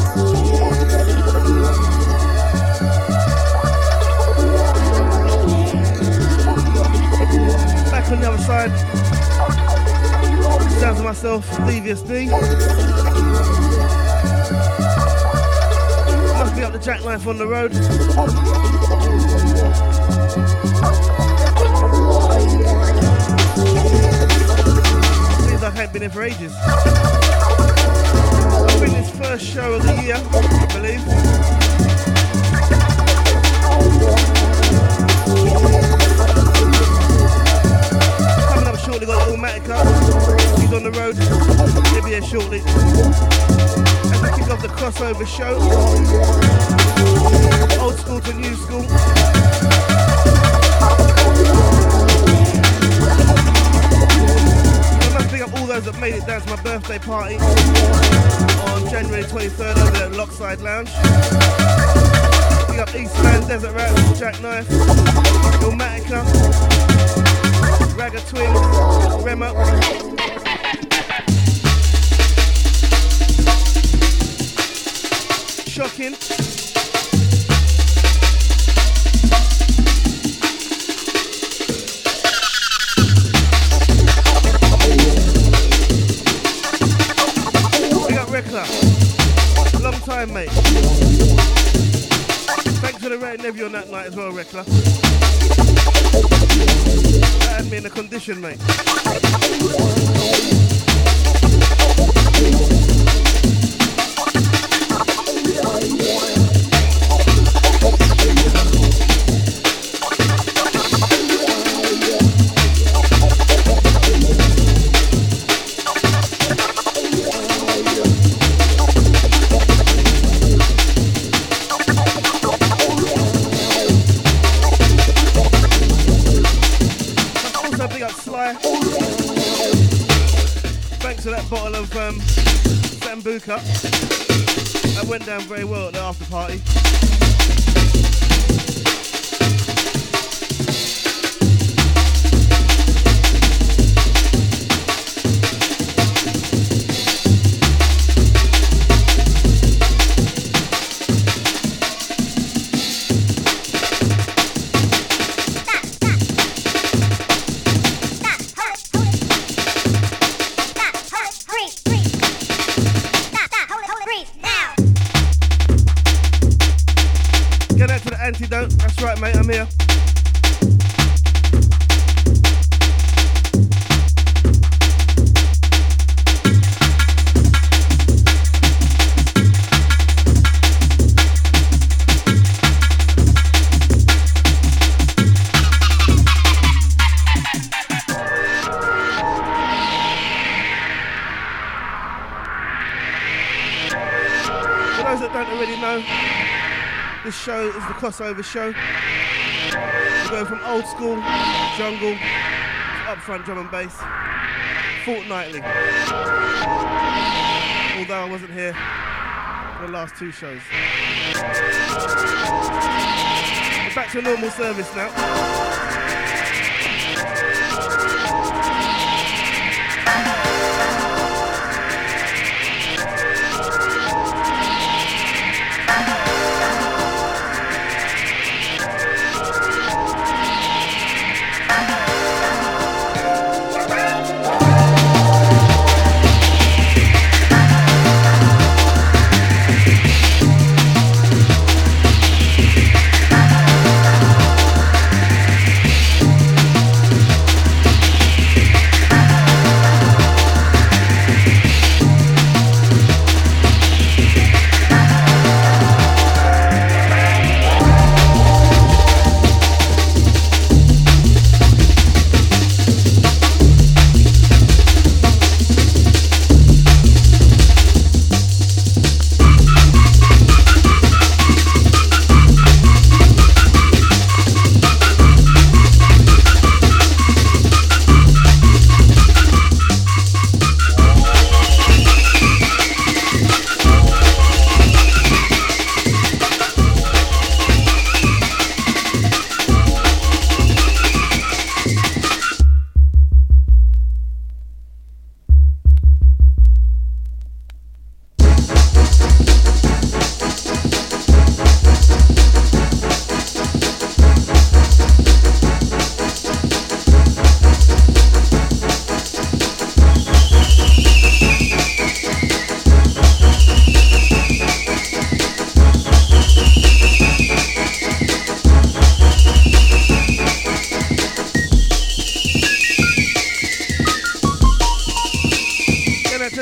Back on the other side, sounds of myself, Devious D. Must be up the jackknife on the road. Seems like I ain't been in for ages. I think this first show of the year, I believe. Coming up shortly, got Illmatica. He's on the road. He'll be here shortly. As we kick off the crossover show, old school to new school. I must pick up all those that made it down to my birthday party on January 23rd over at Lockside Lounge. Pick up Eastman, Desert Rat, Jackknife, Illmatica, Ragga Twins, Rema. Shocking. We got Rekla. Long time, mate. Thanks for the rain interview on that night as well, Rekla. That had me in a condition, mate. Thanks for that bottle of Sambuca. That went down very well at the after party. Antidote, that's right, mate, I'm here. For those that don't already know, this show is the crossover show. We go from old school, jungle, to upfront drum and bass, fortnightly. Although I wasn't here for the last two shows. We're back to a normal service now.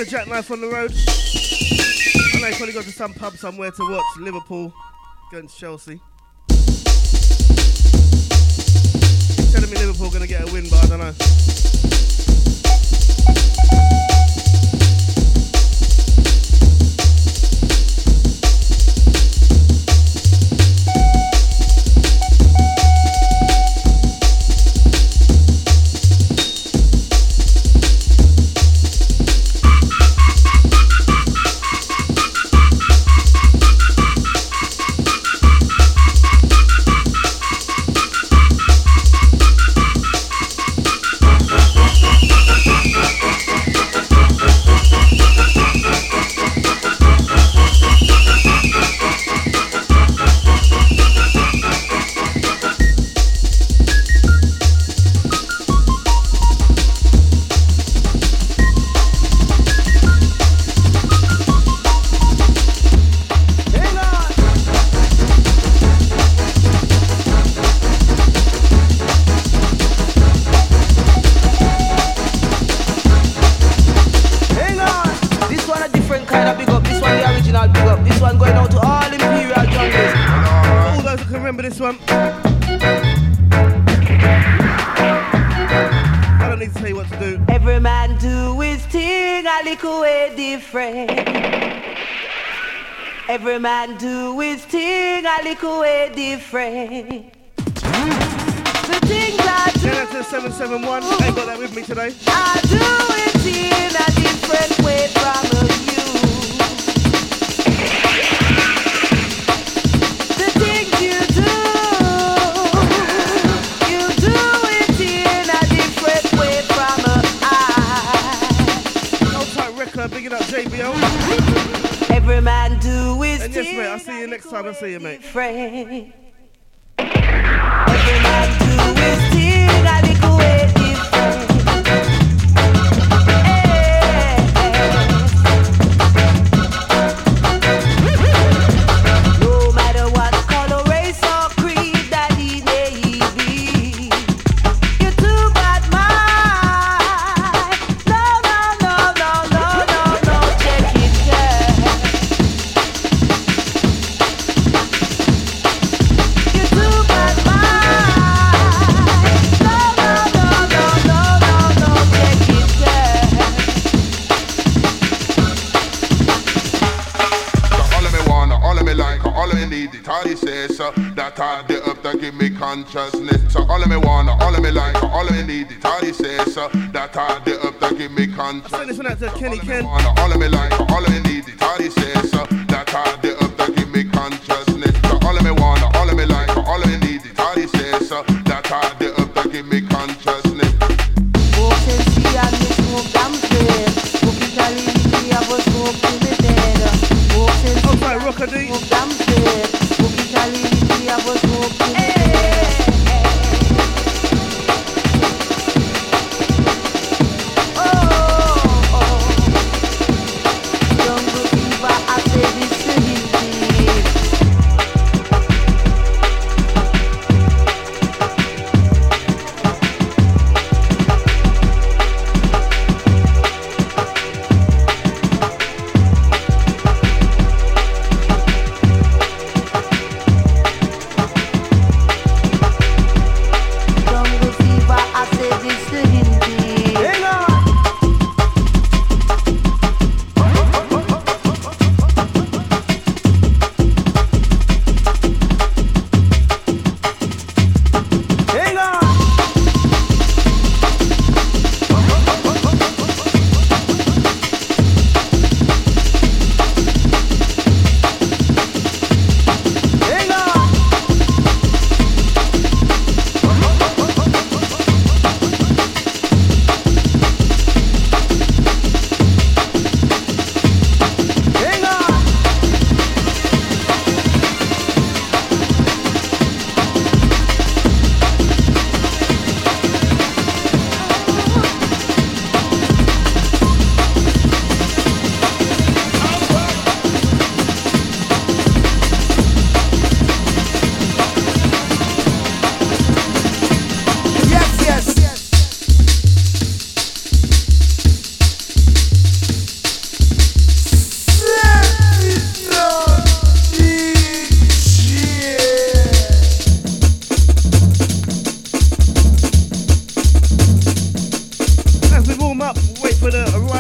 Jackknife on the road. I know he probably got to some pub somewhere to watch Liverpool against Chelsea. He's telling me Liverpool gonna get a win, but I don't know. Every man do his thing a little way different. The things I do. 771, ain't got that with me today. I do it in a different way from you. The things you do it in a different way from I. Old type record, bigging up JBO. Every man do his and yes, mate, I'll see you next time I see you, mate. Every man do his thing a little way different. No matter what color, race or creed that he may be, you're too bad mind. No, check it, girl. You're too bad mind. No, check it, girl. All of me like, all of me need it, all he says, that I the up that give me consciousness. So all of me wanna, all of me like, all of me need it, all he says, that I the up that give me consciousness. Send this one out to Kenny Ken. All of me like, all of me need it, all he says, that I the up that give me consciousness. So all of me wanna, all of me like, all of me need it, all he says, that I the up that give me consciousness. Walk and see and me smoke damn straight. Smoke it a little, I was smoke till me dead. Walk and see right, Rocker D. smoke damn straight. Smoke it a little, I was smoke till me dead. Jungle fever, I say this to him.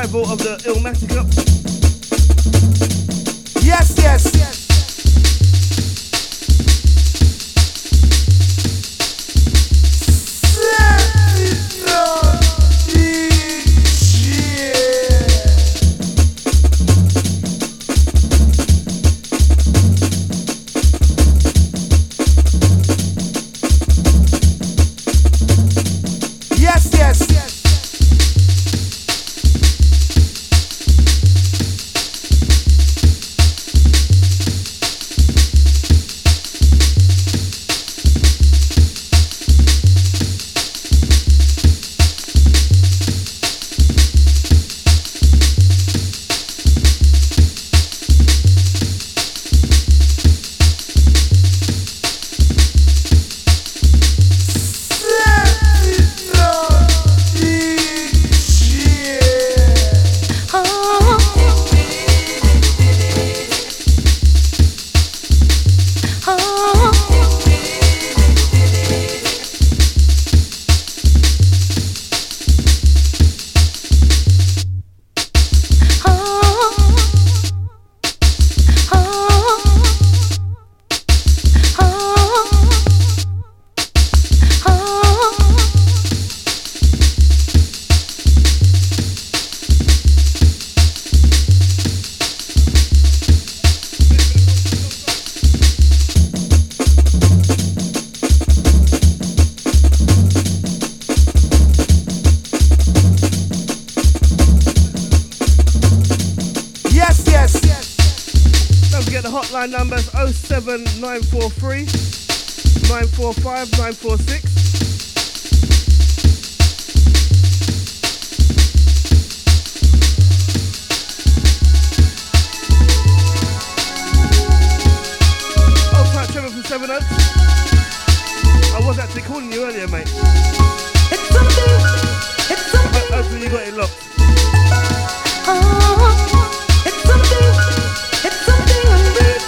revival of the Illmatic up. Yes, yes, yes. Numbers 07943 945 946. Oh, Pat Trevor from Seven Oaks. I was actually calling you earlier, mate. It's something. Hopefully you got it locked. It's something. It's something unreal.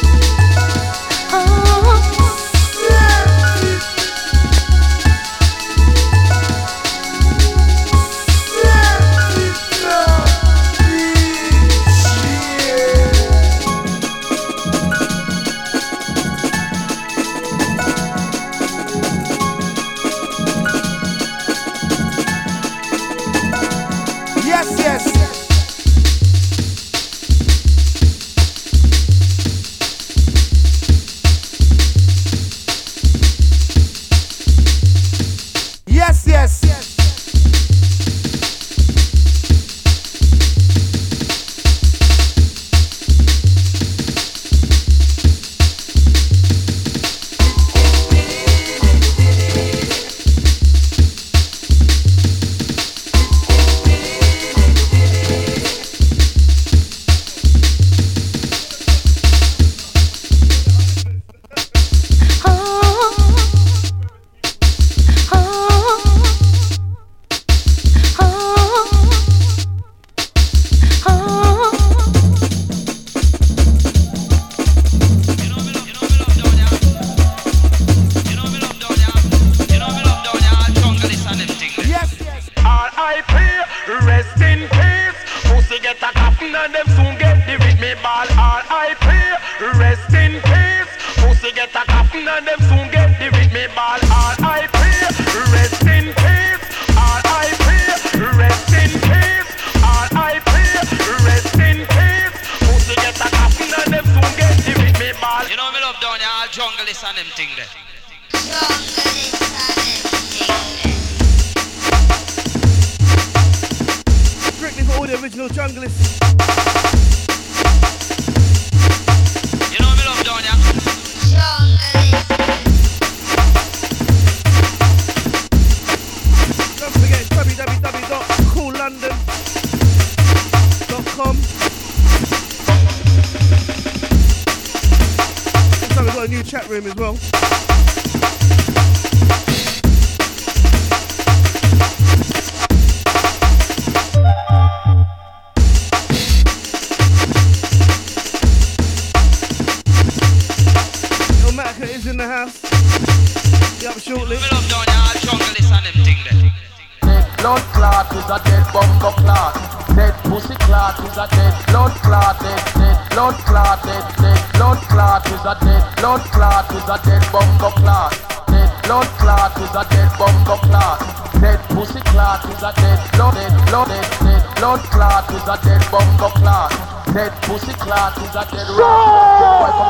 As well. Illmatic is in the house. Be up shortly. Blood clot is a dead bumper clot. Dead pussy clot is a dead blood clot, dead blood clot, dead blood clot is a dead blood clot is a dead bumbo clot. Dead blood clot is a dead bumbo clot. Dead pussy clot is a dead blood clot is a dead bumbo clot. Dead pussy clot is a dead rock.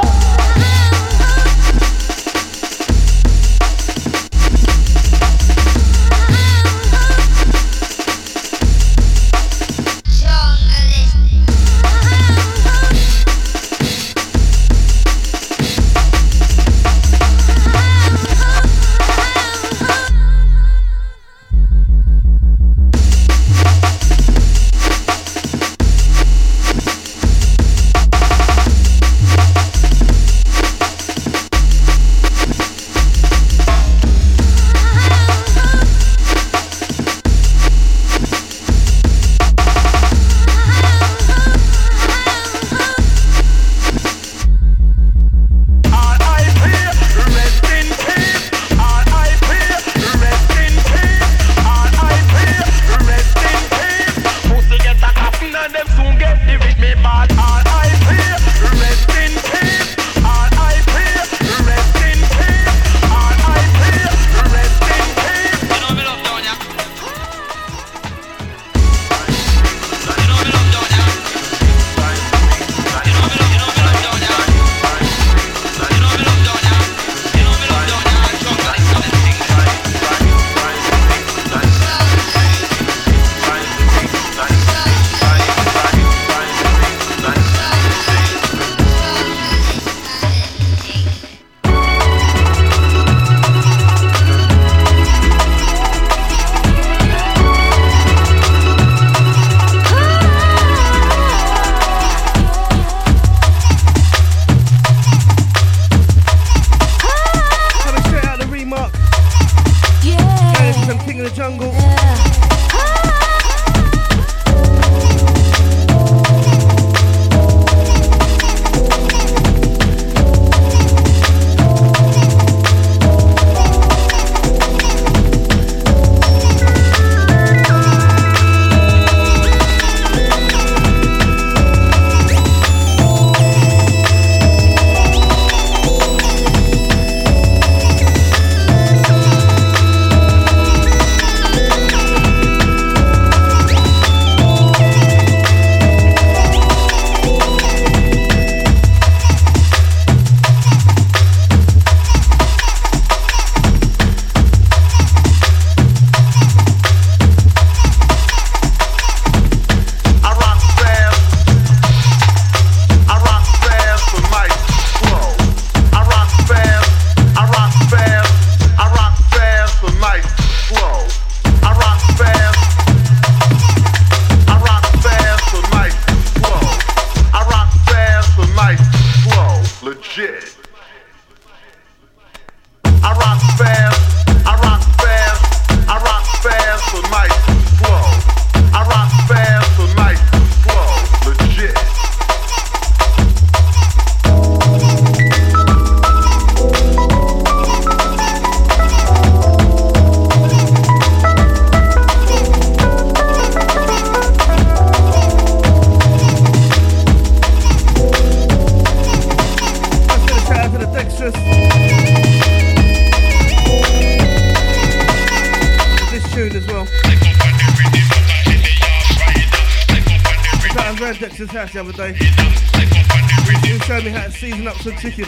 Dexter's house the other day. He showed me how to season up some chicken.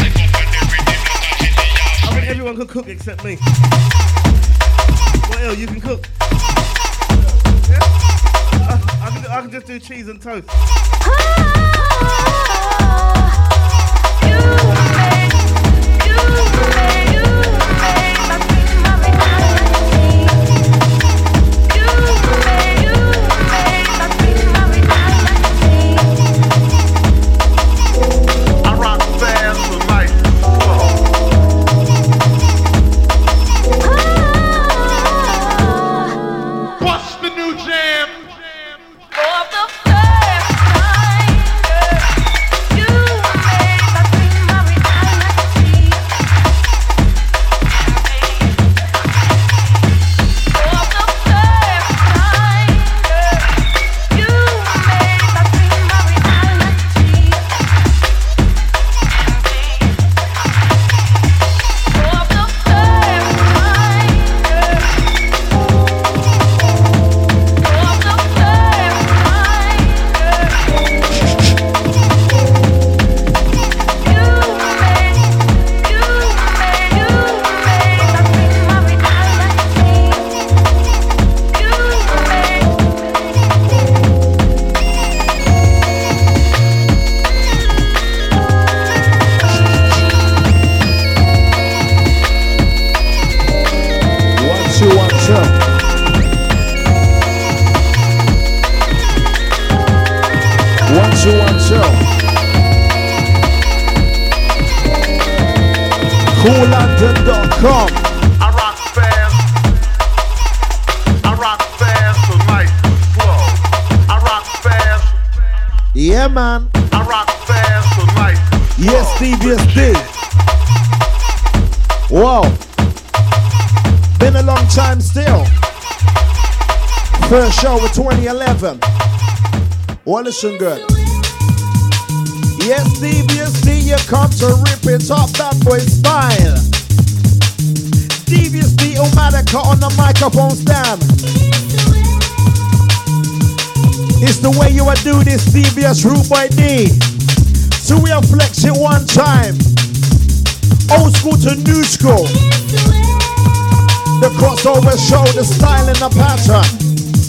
I think everyone can cook except me. What else? You can cook? Yeah? I can just do cheese and toast. What's the new jam? For the first time. CoolLondon.com. I rock fast. I rock fast tonight. Slow. I rock fast. Yeah, man. I rock fast tonight. Yes, Devious D. Whoa. Been a long time still. First show of 2011. Well, listen good. Yes, Devious D, you come to rip it up, that boy style. Devious D, Omatica on the microphone stand. It's the way you would do this, Devious Rude Boy D. So we'll flex it one time. Old school to new school. The crossover show, the style and the pattern.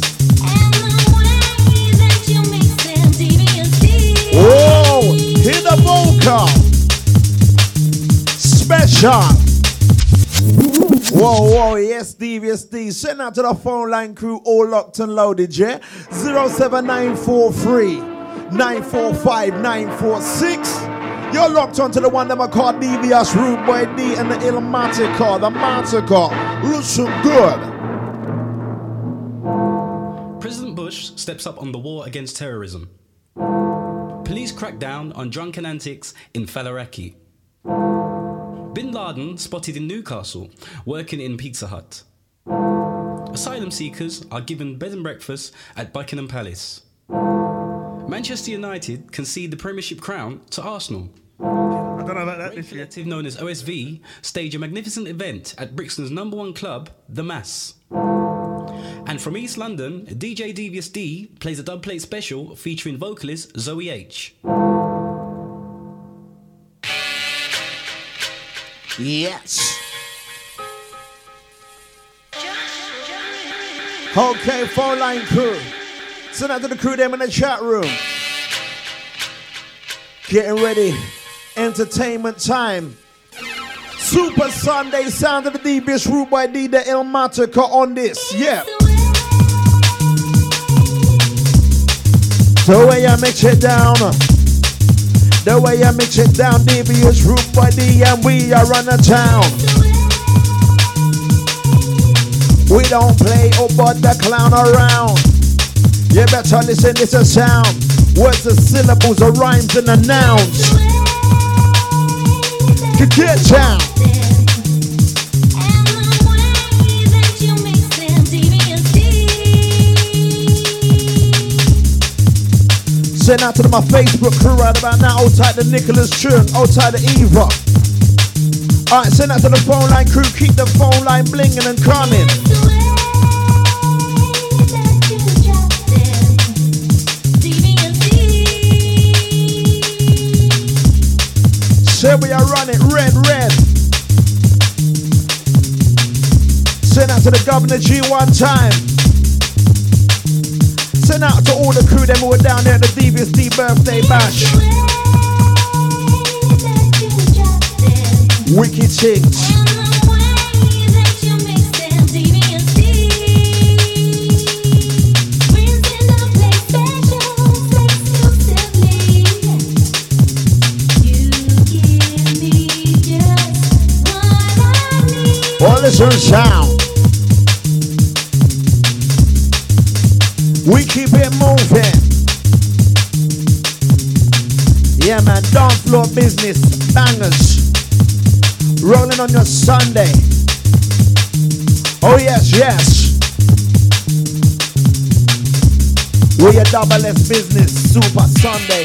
Whoa, hit the vocal. Special. Whoa, yes, Devious D. Send out to the phone line crew, all locked and loaded, yeah? 07943 945 946. You're locked onto the one that I call Devious Rude Boy D and the Illmatica, the Matica. Listen good. President Bush steps up on the war against terrorism. Police crack down on drunken antics in Faliraki. Bin Laden spotted in Newcastle, working in Pizza Hut. Asylum seekers are given bed and breakfast at Buckingham Palace. Manchester United concede the Premiership crown to Arsenal. I don't know about that this year. Collective known as OSV stage a magnificent event at Brixton's #1 club, The Mass. And from East London, DJ Devious D plays a dubplate special featuring vocalist Zoe H. Yes. Okay, phone line crew. Send out to the crew them in the chat room. Getting ready. Entertainment time. Super Sunday sound of the Devious Rude Boy D, the Illmatica on this. Yeah. The way I mix it down. The way I mix it down, Devious Rude Boy D, and we are on the town. We don't play or but the clown around. You better listen, this a sound. Words are syllables or rhymes and the nouns. Get down. Send out to my Facebook crew right about now. Hold tight to Nicholas Chun, hold tight to Eva. Alright, send out to the phone line crew. Keep the phone line blinging and coming. Say we are running red. Send out to the Governor G one time. Send out to all the crew them who were down there at the Devious D birthday bash. Wicked things. All this on sound. We keep it moving. Yeah, man, dance floor business, bangers. Rolling on your Sunday. Oh, yes. We a double S business, Super Sunday.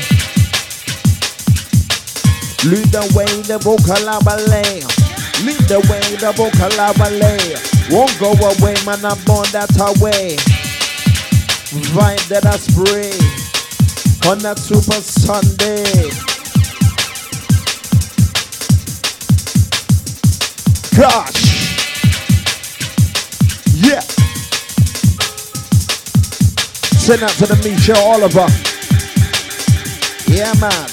Lead the way, the vocal ballet. Lead the way, the vocal ballet. Won't go away, man, I'm born that away. Vibe that I spray on that Super Sunday. Gosh. Yeah. Send out to the Michelle Oliver. Yeah, man.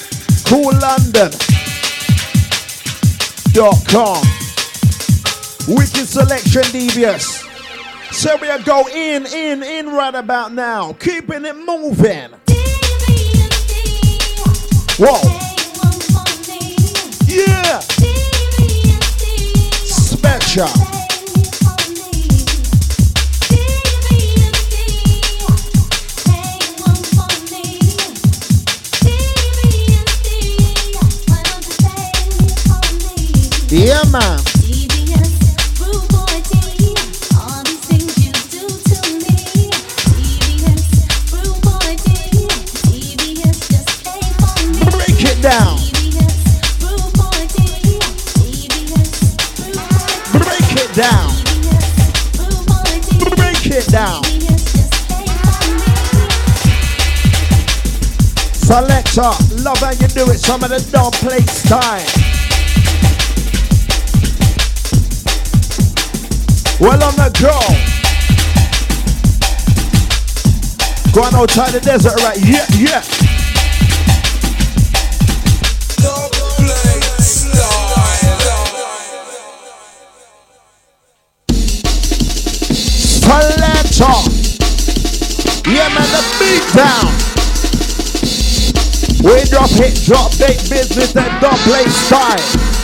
CoolLondon.com. Wicked selection, Devious. So we are go in right about now. Keeping it moving. Whoa. Yeah. Special. Yeah, man. Break it down. Break it down. Break it down. Selector, love how you do it. Some of the don't play style. Well, on the go. Going outside the desert, right? Yeah, yeah. Selector. Yeah, man, the beat down. We drop hit, drop bait business and don't play style.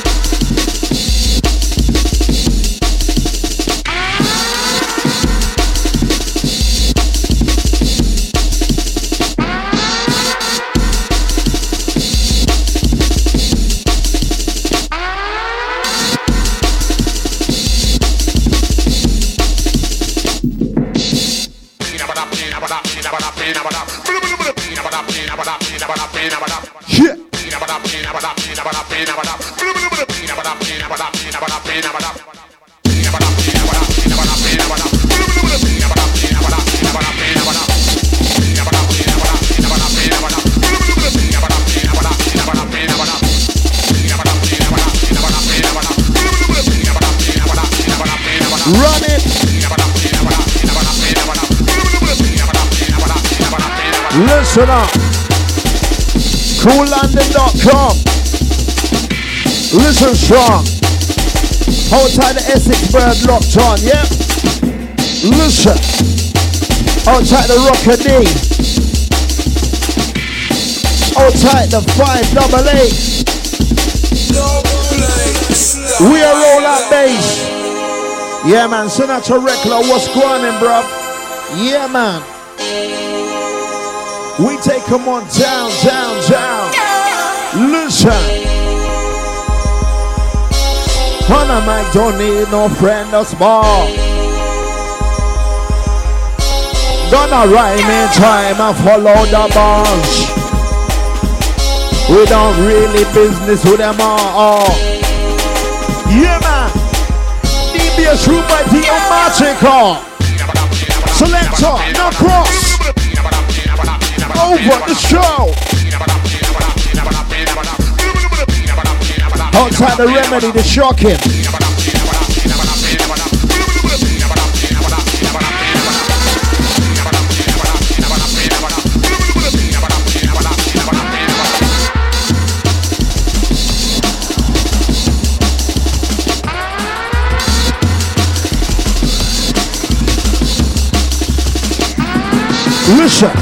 Run it. Listen up. CoolLondon.com. Listen strong. Outside the Essex Bird locked on, yeah? Listen. Outside the Rockadee. Outside the 588. We are roll out bass. Yeah, man. Senator Reckler, what's going on, bruv? Yeah, man. We take them on down, down, down. Listen. On a mic, don't need no friend or small. Gonna rhyme in time and follow the bunch. We don't really business with them all. Yeah, man. DBS room by Dio Magical. Selector, no cross. Over the show. Outside the remedy, the shocking. Listen.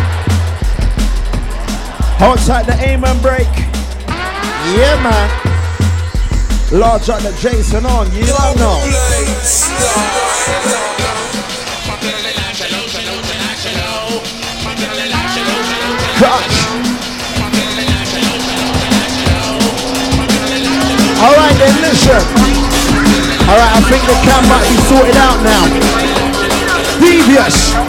Outside the aim and break. Yeah, man. Large on the Jason on. You don't know. Gosh. Alright then, listen. Alright, I think the cam might be sorted out now. Devious.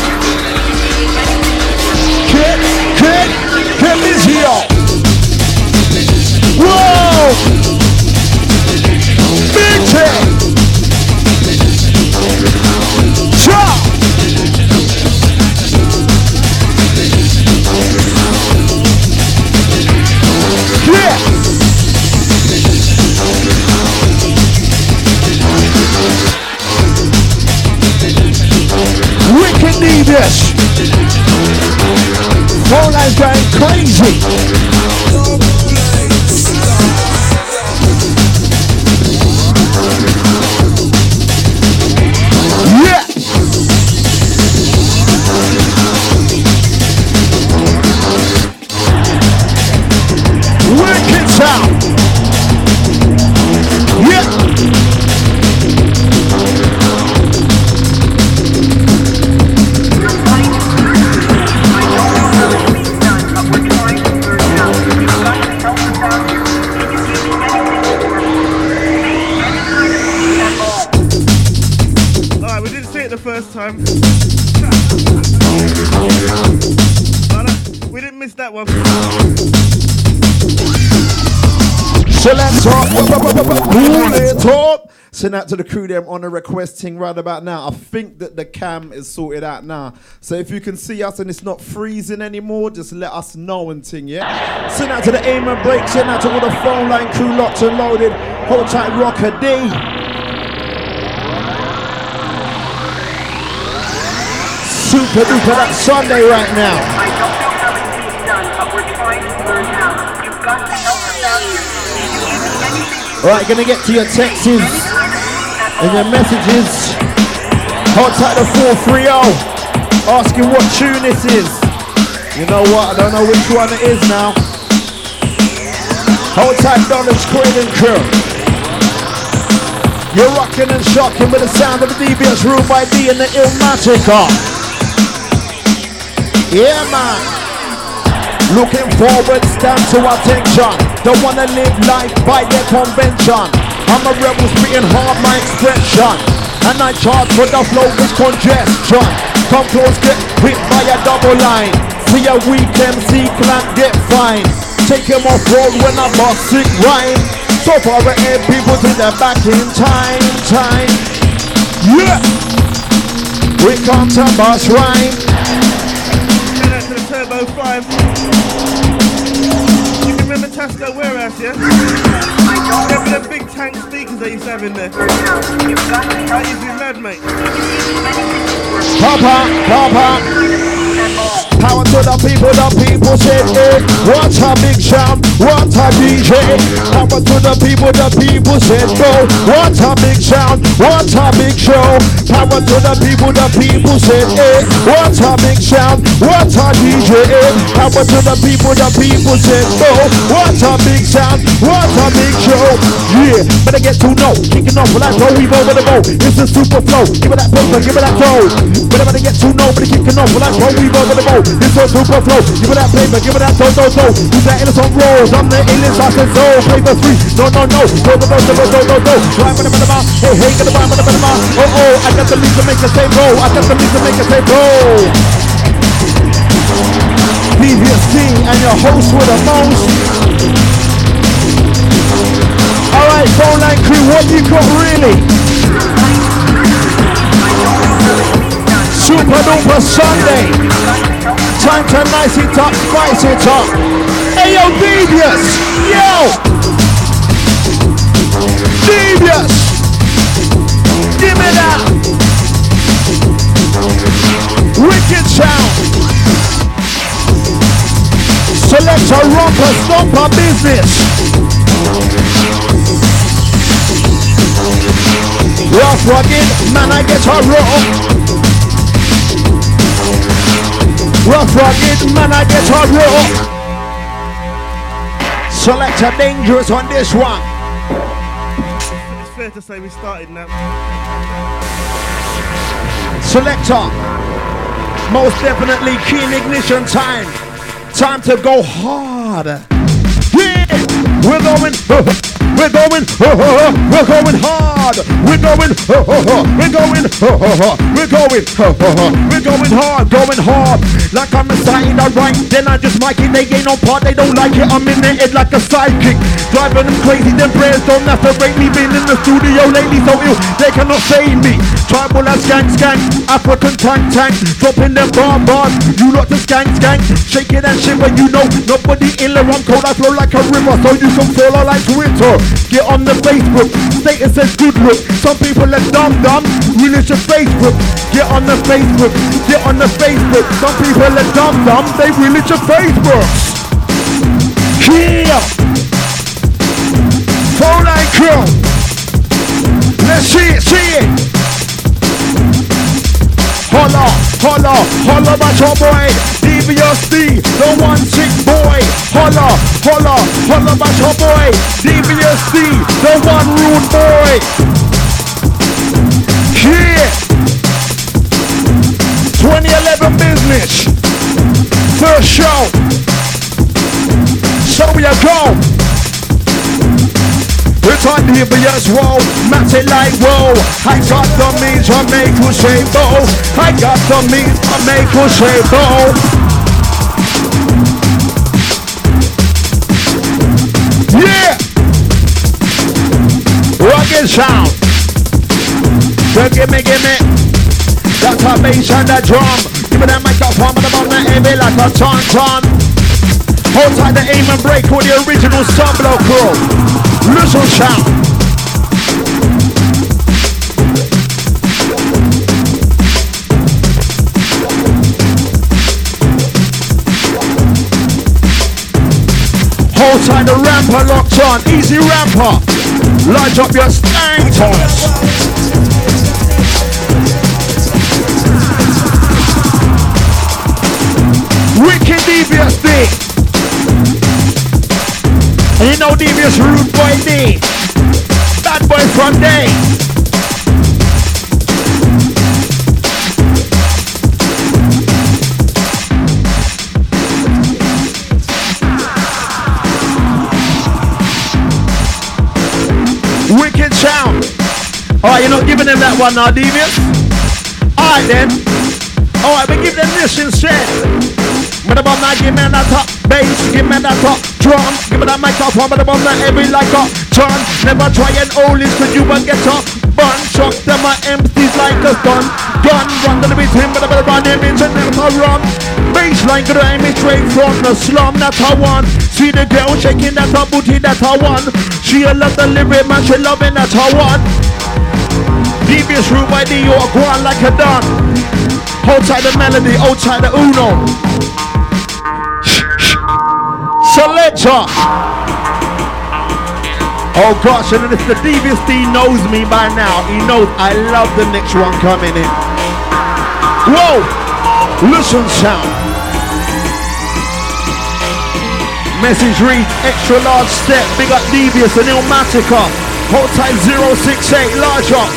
Get this here. Whoa! Big tail. Chop. Yeah. Wicked Devious. Phone line's going crazy. Yeah. the first time. We didn't miss that one. So let's talk. Send out to the crew them on the requesting right about now. I think that the cam is sorted out now. So if you can see us and it's not freezing anymore, just let us know and ting, yeah? Send out to the aim and break. Send out to all the phone line crew locked and loaded. Hold tight, Rocker D. Super duper that Sunday right now. I don't know how it can be done, but we're trying to learn how. You've got to help us out here. If you give us anything, Alright, gonna get to your texts and your messages. Hold tight to 430, asking what tune this is. You know what? I don't know which one it is now. Hold tight, Knowledge Cradle Crew. You're rocking and shocking with the sound of the DBS Rule by D and the Illmatica. Yeah, man. Looking forward, stand to attention. Don't wanna live life by their convention. I'm a rebel spitting hard my expression, and I charge for the flow with congestion. Come close, get hit by a double line. See a weak MC clan get fine. Take him off road when I bust sick rhyme. So far ahead, people to the back in time. Yeah, we come to bust rhyme. Shout out to the Turbo 5. You can remember Tasco Warehouse, yeah? Remember the big tank speakers they used to have in there? That used to be mad, mate. Papa. Power to the people said, hey, what a big sound, what a DJ. Power to the people said, go, what a big sound, what a big show. Power to the people said, hey, what a big sound, what a DJ. Power to the people said, go, what a big sound, what a big show. Yeah, better get to know, kicking off with that roll, we've over the boat. It's a super flow, give it that paper, give it that dough. Better get to know, better kicking off with that roll, we've over the boat. It's a super flow, give it that paper, give it that dough. Who's that innocent rolls? I'm the illest, I said so. Paper free, no. Go. Right with the minimum, hey, get the vibe with the minimum. Oh, I got the lead to make a save roll. PVSC and your host with the most. Alright, phone line crew, what you got really? Super duper Sunday. Time to nice it up, spice it up. Hey yo, Devious! Yo! Devious! Give me that! Wicked sound! Select a romper, stomper business! Rough rugged, man I get a raw. Rough rugged, man I get a raw. Select a dangerous on this one. It's fair to say we started now. Selector, most definitely keen ignition time. Time to go hard. Yeah, we're going hard. We're going hard. Like I'm inside, alright. Then I just mic it, they ain't no part, they don't like it. I'm in their head like a sidekick. Driving them crazy, them prayers don't have to rate me. Been in the studio lately so ill, they cannot save me. Tribal as skank, African tank. Dropping them bars, you lot to skank. Shaking and shiver, you know. Nobody in the I'm cold, I flow like a river. So you can follow like Twitter. Get on the Facebook, status says good look. Some people are dumb, release your Facebook. Get on the Facebook. Some people are dumb, they release your Facebook. Yeah. Phone line crew. Let's see it. Holla about your boy. DBSD, the one sick boy. Holla about your boy. DBSD, the one rude boy. Yeah. 2011 business. First show. So we are go. It's on devious, whoa, massive like whoa. I got the means to make you say bow. I got the means to make you say bow. Yeah! Rugged sound. So give me. That's a bass and a drum. Give me that microphone, but I'm on the heavy like a ton. Hold tight the aim and break with the original Sunblow crew. Listen sound. Hold tight the ramper locked on. Easy ramper. Light up your stank toss. Wicked devious D. And you know devious rude boy D. Bad boy from day. Wicked sound. Alright, you're not giving them that one now, devious? Alright then. Alright, we give them this instead. But about that, give me that top bass, give me that top drum, give me that microphone, but about that heavy like a ton. Never try and hold this, cause you won't get up. Bun, chuck them are empties like a gun. Gun, run to the beat him, but I better run him into never run. Baseline grime is straight from the slum, that's how one. See the girl shaking that her booty, that's how one. She love the lyric, man, she loving that how one. Devious room by the you're going like a done. Hold tight the melody, hold tight the uno. Selector. Oh gosh, and if the Devious D knows me by now, he knows I love the next one coming in. Whoa! Listen sound. Message reads, extra large step, big up Devious and Illmatica. Hold tight 068, large up.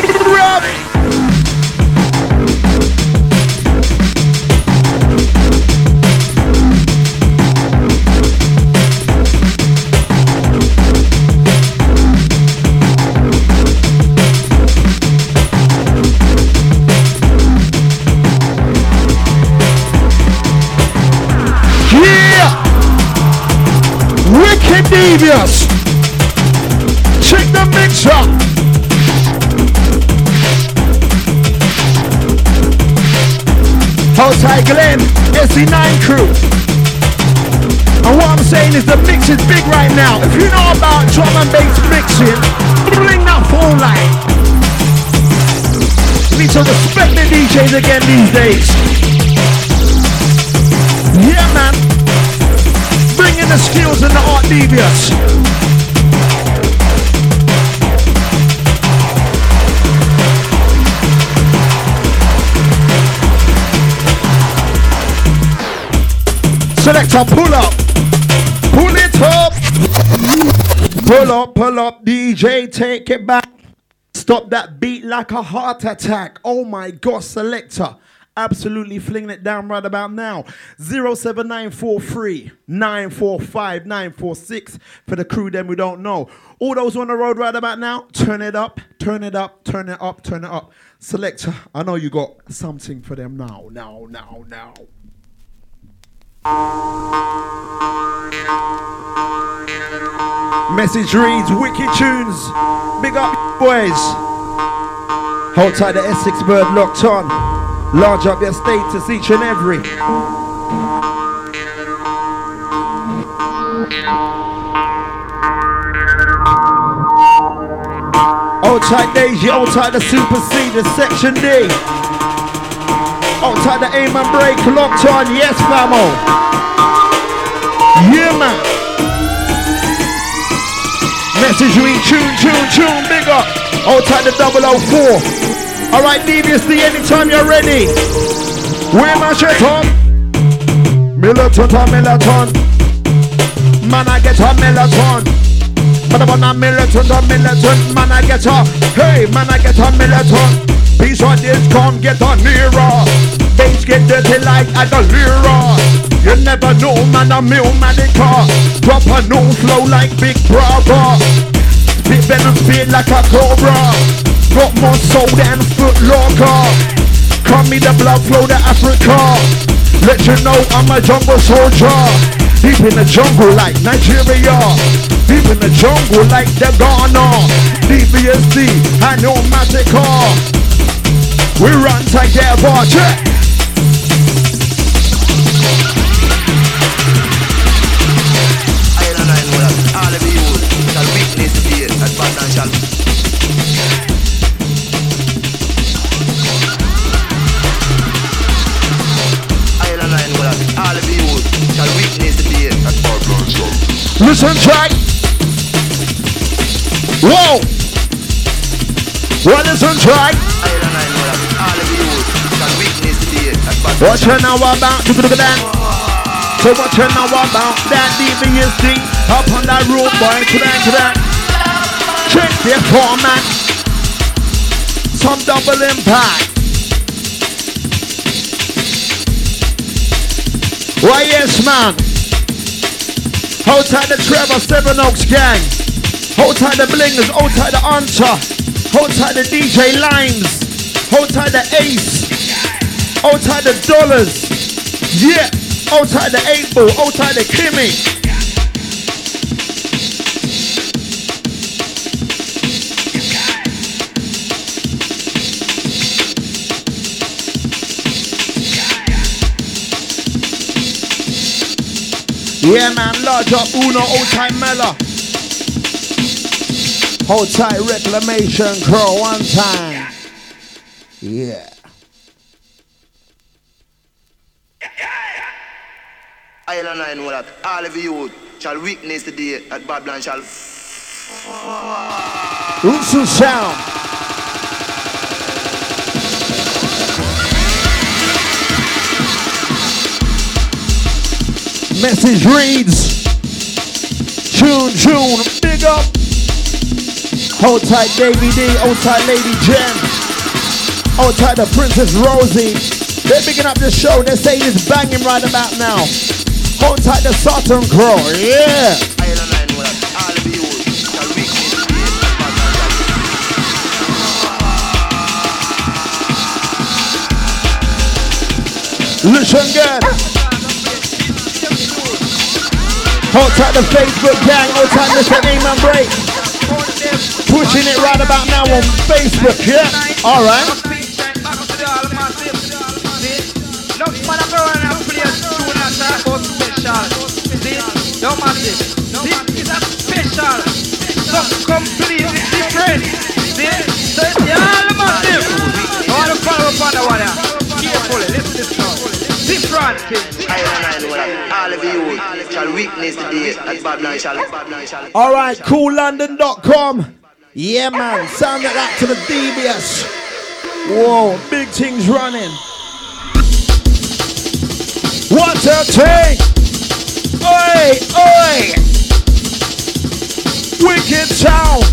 Wicked Devious. Check the mix up. Hold tight Glenn, SC9 crew. And what I'm saying is the mix is big right now. If you know about drum and bass mixing, bring that phone line. You need to respect the DJs again these days. Yeah man. Bringing the skills and the art Devious. Selector, pull up. Pull it up. Pull up, DJ, take it back. Stop that beat like a heart attack. Oh my gosh, Selector. Absolutely flinging it down right about now. 07943 945 946 for the crew them who don't know. All those on the road right about now, turn it up, turn it up, turn it up, turn it up. Selector, I know you got something for them now. Message reads, wicked tunes. Big up boys. Hold tight the Essex bird locked on. Large up your status each and every. Hold tight Daisy, hold tight the Super C, the Section D. Hold tight the aim and break, locked on, yes famo. Yeah man. Message read, tune, big up. Hold tight the 004. Alright, Devious D, anytime you're ready. Where my shit on? Militant. Man, I get a militant. But I'm a militant, man, I get a. Hey, man, I get a militant. Piece of this, come get on nearer. Bass get dirty like Aguilera. You never know, man, I'm Illmatica. Drop a new flow like Big Brother. Big venom speed like a cobra. Got more soul than Foot Locker. Call me the blood flow to Africa. Let you know I'm a jungle soldier. Deep in the jungle like Nigeria. Deep in the jungle like the Ghana. DBSD, I know Matica. We run together, check. All of you shall witness the financial. All of you shall witness the financial. Listen, Jack. Whoa. Well, listen, Jack. All of you shall witness the financial. What you know about? Look at that. So what you know about that DBSD? Up on that road, boy, to that. Check their format. Some double impact. Why yes, man. Hold tight the Trevor Seven Oaks gang. Hold tight the Blingers, hold tight the Hunter. Hold tight the DJ Limes. Hold tight the Ace. Hold tight the Dollars. Yeah. Hold tight the 8 Ball, hold tight the Kimmy. Yeah man, large up Uno, hold tight Mella. Hold tight Reclamation Crow one time. Yeah. Island I know that all of you shall witness the day that Babylon shall. Rusu sound. Message reads. June, big up. Hold tight Davey D, hold tight Lady Jen. Hold tight the Princess Rosie. They're picking up the show, they're saying it's banging right about now. Hold tight the Saturn Crow, yeah. Listen good. Hold tight the Facebook gang, hold tight Mr. Amen Break. Pushing it right about now on Facebook, yeah? Alright. No massive. This is a special. Something completely different. See? So it's all massive. I want to follow up on that one here. Carefully, listen to this now. Different kids. All of you shall witness the day that Babylon shall. Alright, coollondon.com. Yeah man, sound it out to the DBS. Whoa, big things running. What a thing! Oi, oi! Wicked sound!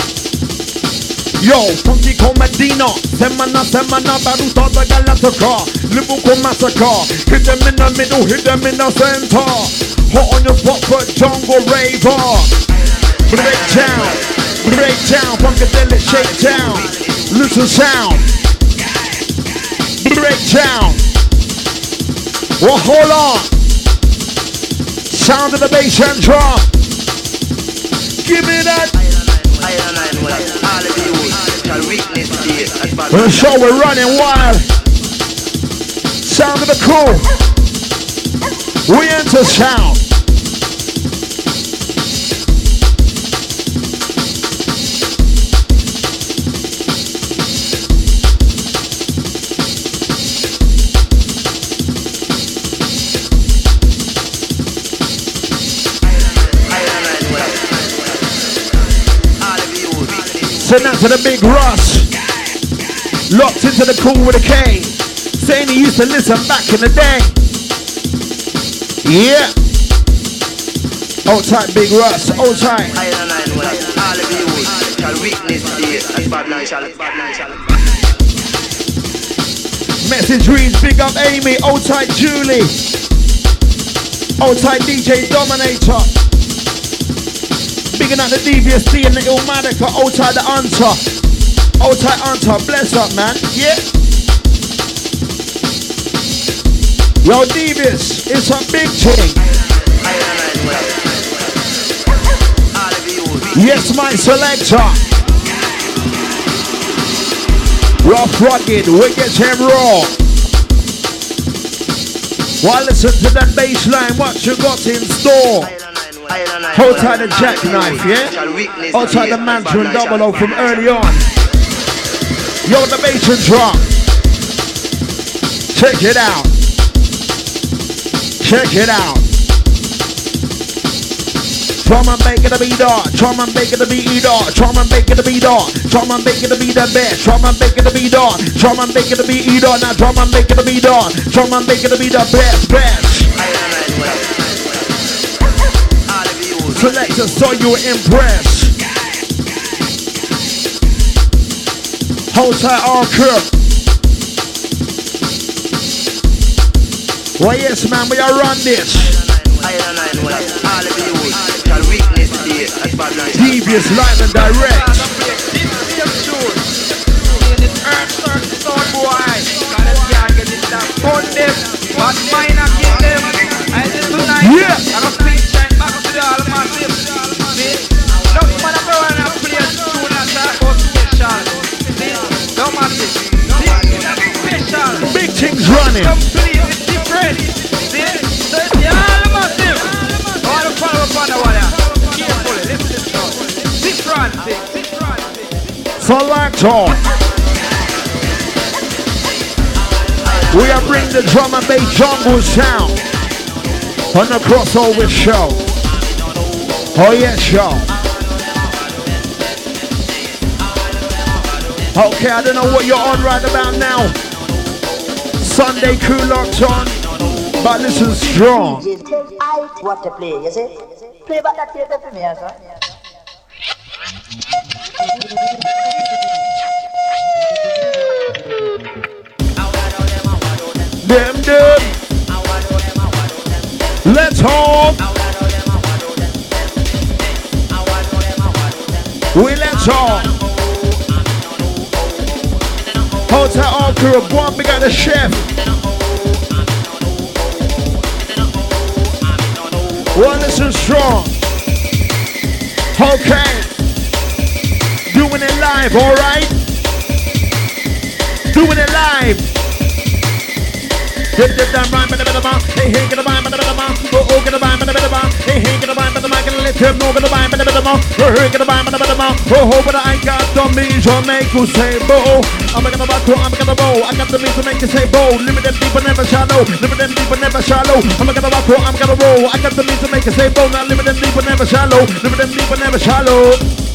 Yo, funky comedino. Semana, baruta the Galactica. Liverpool massacre. Hit them in the middle, hit them in the center. Hot on your spot for jungle raver. Break down, funkadelic shake down. Listen sound. Break down. Well, hold on. Sound of the bass and drum. Give me that. The show we're running wild. Sound of the crew. We enter sound. Send out to the big Russ. Locked into the cool with a K. Saying he used to listen back in the day. Yeah. Hold tight, big Russ. Hold tight. All of you shall witness the day that Babylon shall. Message reads, big up Amy. Hold tight, Julie. Hold tight, DJ Dominator. Big Bigging out the DVSD and the Illmatica, outside the Hunter. Outside Hunter, bless up, man. Yeah. Yo, Devious, it's a big thing. Yes, my selector. Rough, rugged, wicked, and raw. While listen to that bass line, what you got in store? Hold tight the jackknife, yeah? Hold tight the mantra and double O from early on. Yo, the bass and drum. Check it out. Check it out. Drum and make it a beat on. Drum and make it a beat on. Drum and make it a beat on. Drum and make it a beat the best. Drum and make it a beat on. Drum and make it a beat on. Now drum and make it a beat on. Drum and make it a beat the best. Selector, so you were impressed. Hold tight, all crew. Well, yes, man, we are run this. Devious live and direct. Yeah. Big things running. Completely different. See? So it's the all massive. All the follow up on the one. Carefully, listen to this. Different thing. Selector. We are bringing the drum and bass jungle sound on the crossover show. Oh yes, show. Okay, I don't know what you're on right about now. Sunday crew locked on, but listen strong. What to play, you see? Play back that tape for me, sir. Them. Let's home. We let's home. Hotel all crew, one big at the chef. One listen strong. Okay. Doing it live, alright? Doing it live. Hey, hey, get a bind, but oh, get a bind, but hey, hey, get a bind, but I'm gonna let him know, get a bind, but get a bind, oh, but I got the means to make you say, bo. I'm gonna bow, I got the means to make you say, bo. Limit them deep and never shallow, limit them deep and never shallow. I'm gonna roll, I got the means to make you say, bo. Now limit them deep and never shallow, limit them deep and never shallow.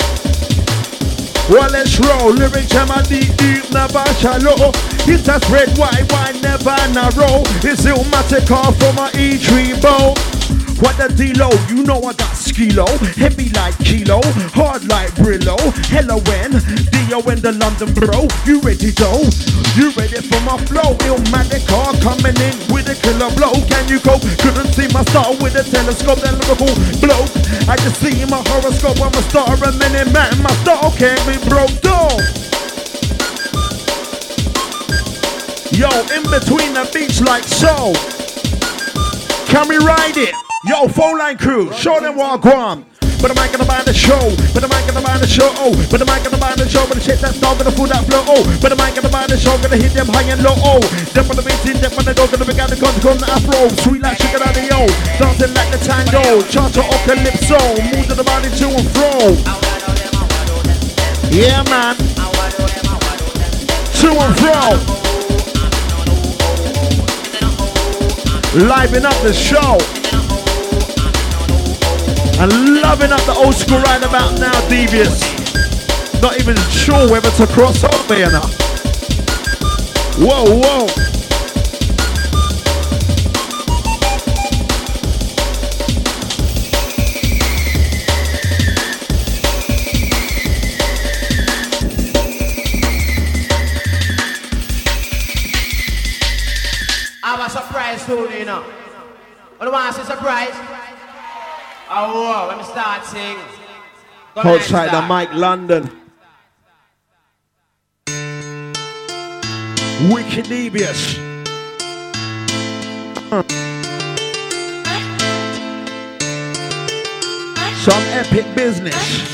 Well, let's roll. Lyrics am a deep, never shallow. It's a red, white, never narrow. It's Illmatica from a E3 bow. What the D-Lo? You know I got skilo. Heavy like kilo, hard like Brillo. Hello when Dio and the London bro. You ready though? You ready for my flow? Illmatica coming in with a killer blow. Can you go? Couldn't see my star with a telescope. That lyrical bloke. I just see my horoscope. I'm a star, a minute man. My star can't be broke though. Yo, in between the beats like so. Can we ride it? Yo, phone line crew, show them what I want. But am I gonna buy the show? But am I gonna buy the show? Oh, but am I gonna buy the show? But the shit that's not gonna pull that flow. Oh, but am I gonna buy the show? Gonna hit them high and low. Oh, them on the beat, them on the door, gonna be got the gun, the afro. Sweet like sugar daddy, yo. Dancing like the tango. Charter up the calypso. Move to the body to and fro. Yeah, man. To and fro. Liven up the show. And loving up the old school right about now, Devious. Not even sure whether to cross over, you know. Whoa, whoa. I have a surprise for you, you know. What do you want to say surprise? Oh, wow, let me start singing. Outside the Mike London. Wicked Devious. Some epic business.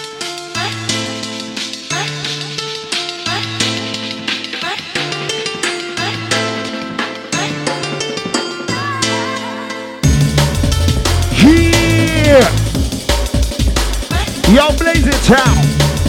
Here. Yo, Blazing Town.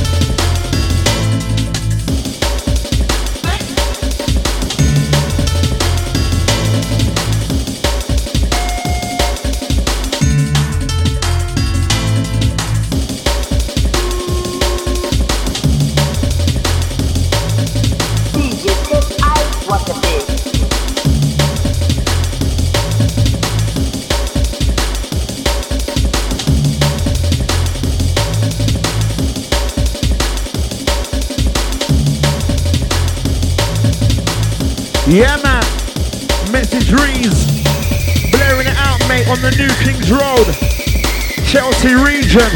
Yeah, man. Message reads, blaring it out, mate, on the New Kings Road, Chelsea region.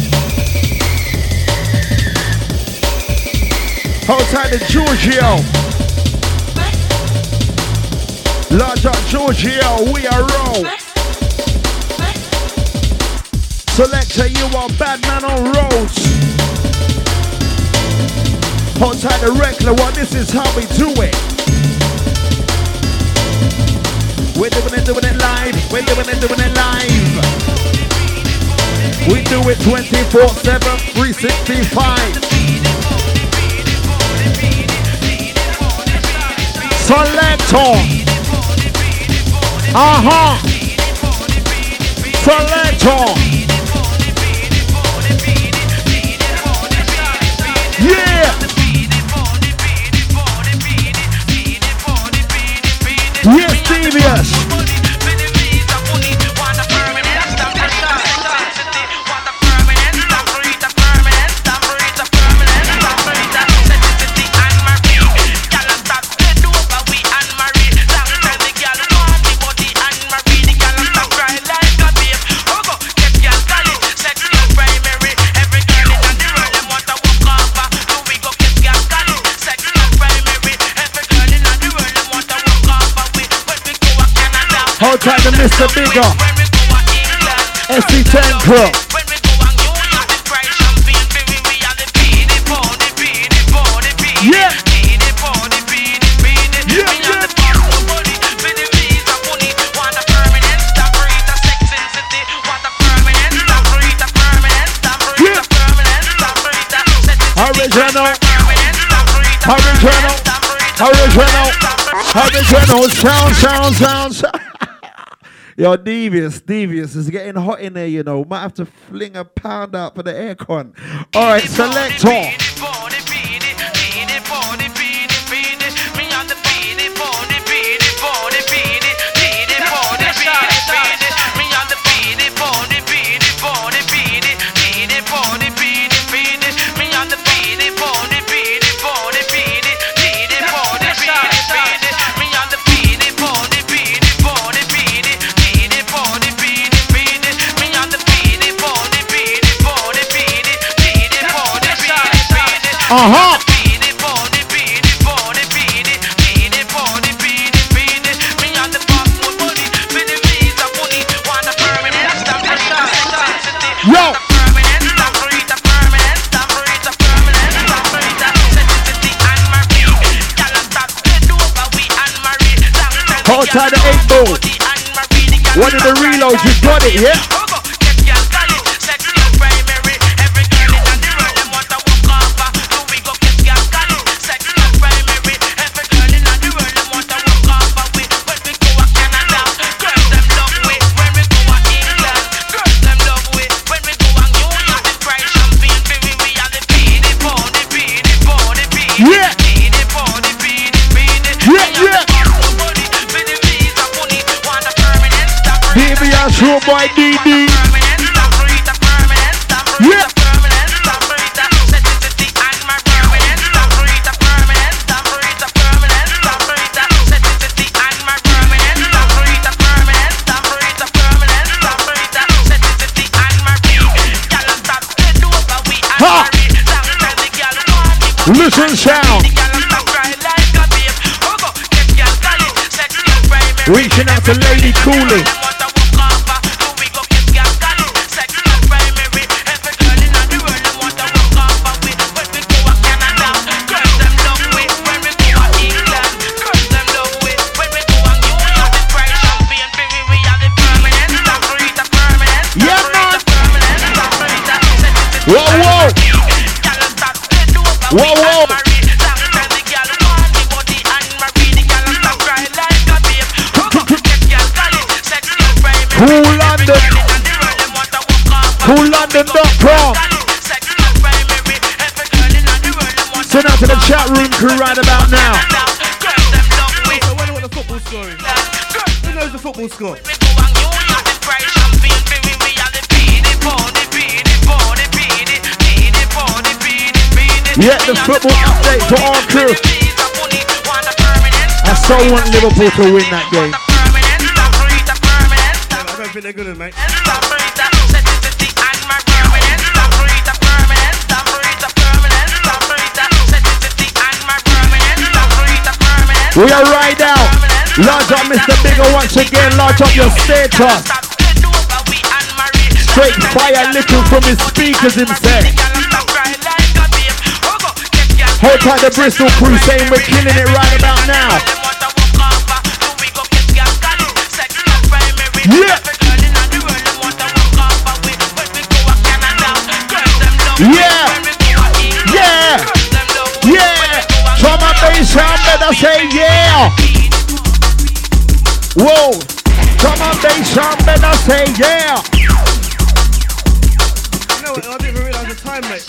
Hold tight to Giorgio. Large up Giorgio, we are roll. Selector, you are bad man on roads. Hold tight to Reckler, well, this is how we do it. We're doing it live. We're doing it live. We do it 24/7, 365. Selector. Selector. Yeah. Yes, Devious. Hold tight to Mr. Bigger. SC10 Club. Yeah. Original sound. Yo, Devious is getting hot in there, you know. Might have to fling a pound out for the aircon. All right, Selector. Outside the 8 ball. One of the reloads, you got it, yeah? True boy DD. Yeah. Listen sound. Reaching out to Lady Cooley. Whoa, whoa! Whoa, whoa! CoolLondon.com. Send out to the chat room crew right about now. So when what the football score is? Who knows the football score? Yeah, the football update for our crew. I so want Liverpool to win that game. I don't think they're good, mate. We are right out. Large up Mr. Bigger once again. Large up your status. Straight fire licking from his speakers himself. Hold tight the Bristol crew saying we're killing it right about now. Yeah. Yeah. Yeah. Yeah. Drum and bass sound better say yeah. Whoa. Drum and bass sound better say yeah. You know what? I didn't even realise the time, mate.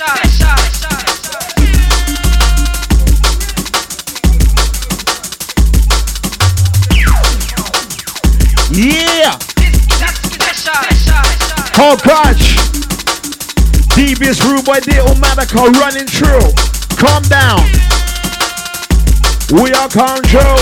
Yeah! Oh gosh! Devious Rude Boy Little Medical running through. Calm down. We are control.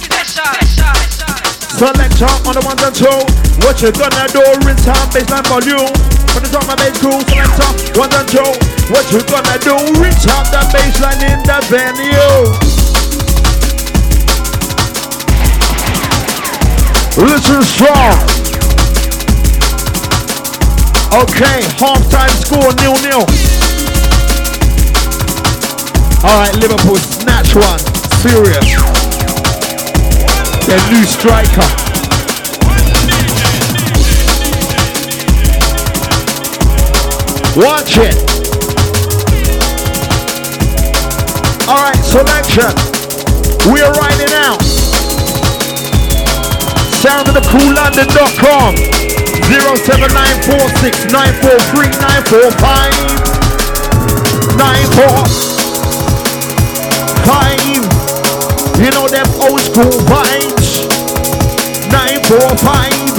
Selector on the ones and two. What you gonna do? Rinse out baseline volume. Put it on my bass cool. Selector ones and two. What you gonna do? Rinse out the baseline in the venue. Listen strong. Okay, halftime score 0-0. Alright, Liverpool snatch one. Serious. Their new striker. Watch it. Alright, selection. We are riding out. Sound of the CoolLondon.com 07946 943 945 945. You know them old school vibes. 945.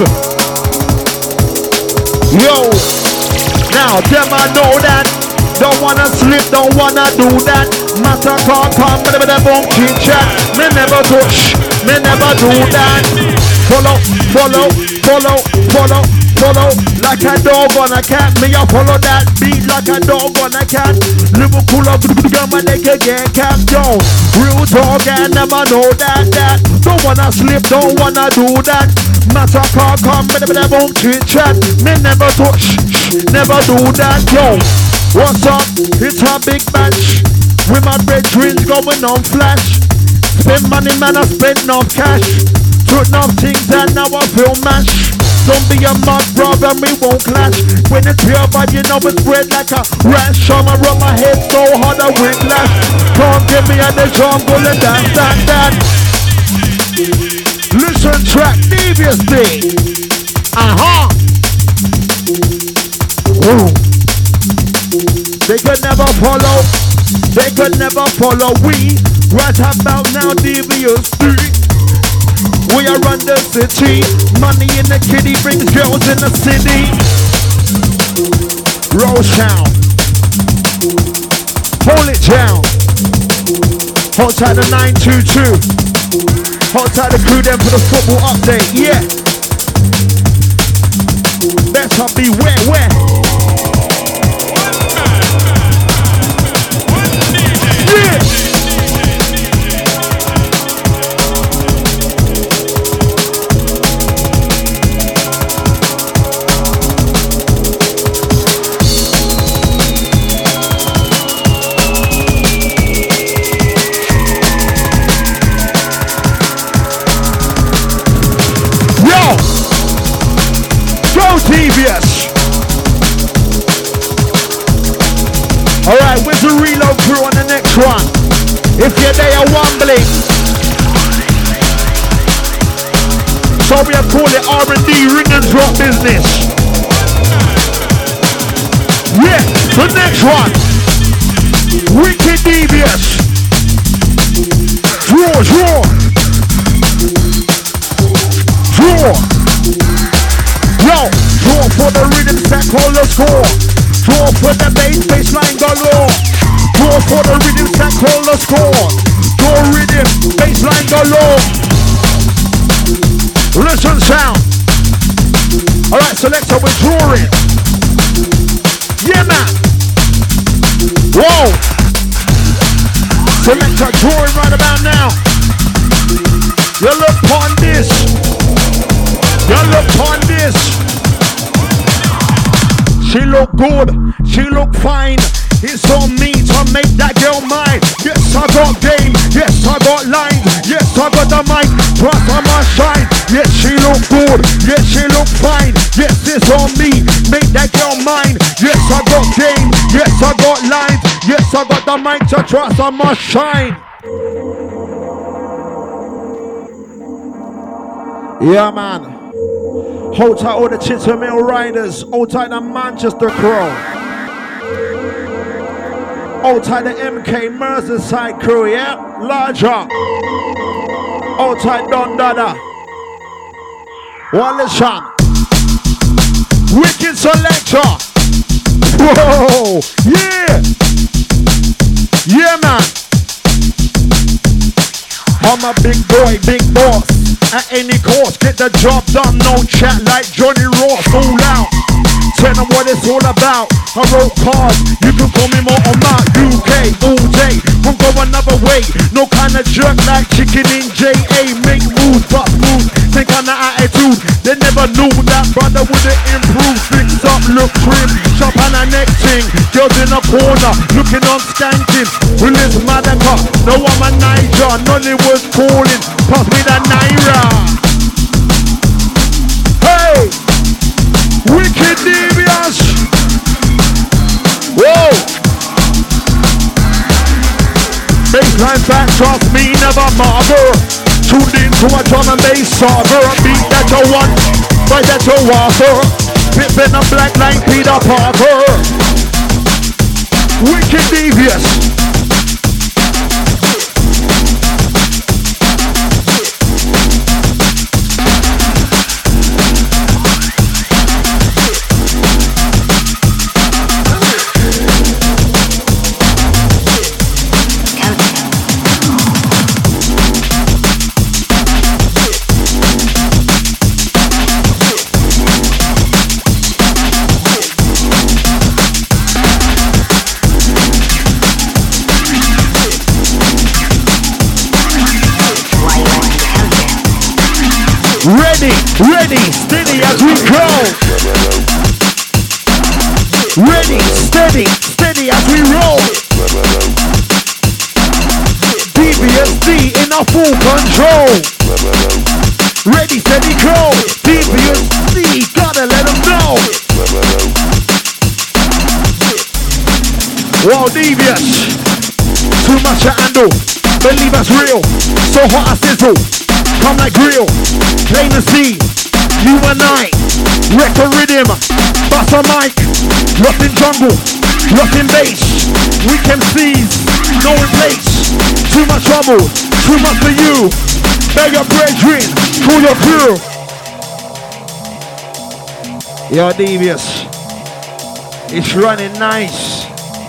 Yo, now them I know that. Don't wanna slip, don't wanna do that. Matter can't come, but they won't chit chat. Me never touch, me never do that. Follow, follow, follow, follow, follow. Like a dog on a cat, me a follow that beat like a dog on a cat. Liverpool up, my leg again, cap down. Real talk, I never know that. Don't wanna slip, don't wanna do that. Matter can't come, but they won't chit chat. Me never touch, never do that, yo. What's up? It's a big match. With my brethren going on flash. Spend money, man, I spend no cash. Took enough things and now I feel mash. Don't be a mud brother, we won't clash. When it's pure but you know it's spread like a rash. I'ma rub my head so hard I whiplash. Can't get me at the jungle and that. Listen track, deviously. Ooh. They could never follow. They could never follow we. Right about now, deviously. We are run the city. Money in the kitty brings girls in the city. Rosetown. Hold it down. Hold tight the 922. Hold tight the crew then for the football update. Yeah. Better be where? Yeah. Devious. Alright, where's the reload crew on the next one? If you're there, wombling. So we have called it R&D, ring and drop business. Yeah, the next one. Wicked Devious. Draw. Yo, draw for the rhythm stack, hold the score. Draw for the baseline galore. Draw for the rhythm stack, hold the score. Draw rhythm, baseline galore. Listen sound. Alright, selector, we're drawing. Yeah, man. Whoa. Selector, drawing right about now. You look on this. You look on this. She look good. She look fine. It's on me to make that girl mine. Yes, I got game. Yes, I got lines. Yes, I got the mic. Plus I must shine. Yes, she look good. Yes, she look fine. Yes, it's on me. Make that girl mine. Yes, I got game. Yes, I got lines. Yes, I got the mic to trust I must shine. Yeah, man. Hold tight all the Chitter Mill Riders. Hold tight the Manchester crew. Hold tight the MK Merseyside crew, yeah? Larger. Hold tight Don Dada. Wallison. Wicked Selector. Whoa. Yeah. Yeah, man. I'm a big boy, big boss. At any cost, get the job done. No chat like Johnny Ross. All out. Tell them what it's all about. I wrote cards. You can call me more on my UK all day. Won't go another way. No kind of jerk like chicken in JA. Make moves, but moves. Think on the attitude. They never knew that brother wouldn't improve. Fix up, look trim. Shop on a neck thing. Girls in a corner. Looking on skanking. Willis Madaka. No, I'm a Niger. Nollywood's calling. Pass me the Naira. Hey! Wicked Devious! Whoa! Baseline back, trust me, never marvel. Tuned into a drum and bass saga. A beat that you want, right that you water. Pippin' a black like Peter Parker. Wicked Devious! Ready, steady as we go. Ready, steady as we roll. DBSD in a full control. Ready, steady, go. DBSD, gotta let them know. Wow, Devious. Too much to handle. Believe us real. So hot I sizzle. Come like grill. Plain to see. You and I, wreck a rhythm, bust a mic, lost in jungle, lost in bass, we can seize, no replace, too much trouble, too much for you, beg your brethren, call your crew. Yo, Devious, it's running nice,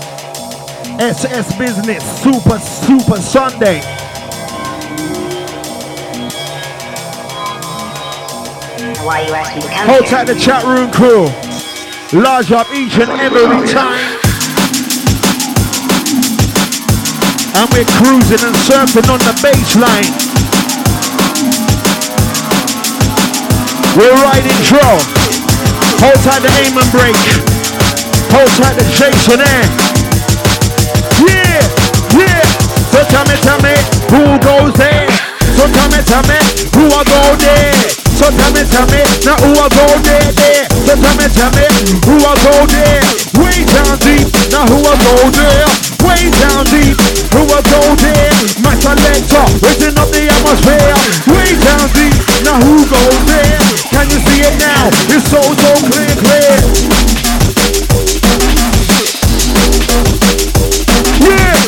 SS Business, Super Sunday. Why you ask me to come Hold here? tight the chat room crew. Large up each and every time. And we're cruising and surfing on the baseline. We're riding draw. Hold tight the aim and break. Hold tight the Jason air. Yeah, yeah. So tell me, who goes there? So tell me, who I go there? So tell me, now who I go there? So tell me, who will go there? Way down deep, now who will go there? Way down deep, who will go there? My selector, raising up the atmosphere. Way down deep, now who goes there? Can you see it now? It's so clear, clear. Yeah.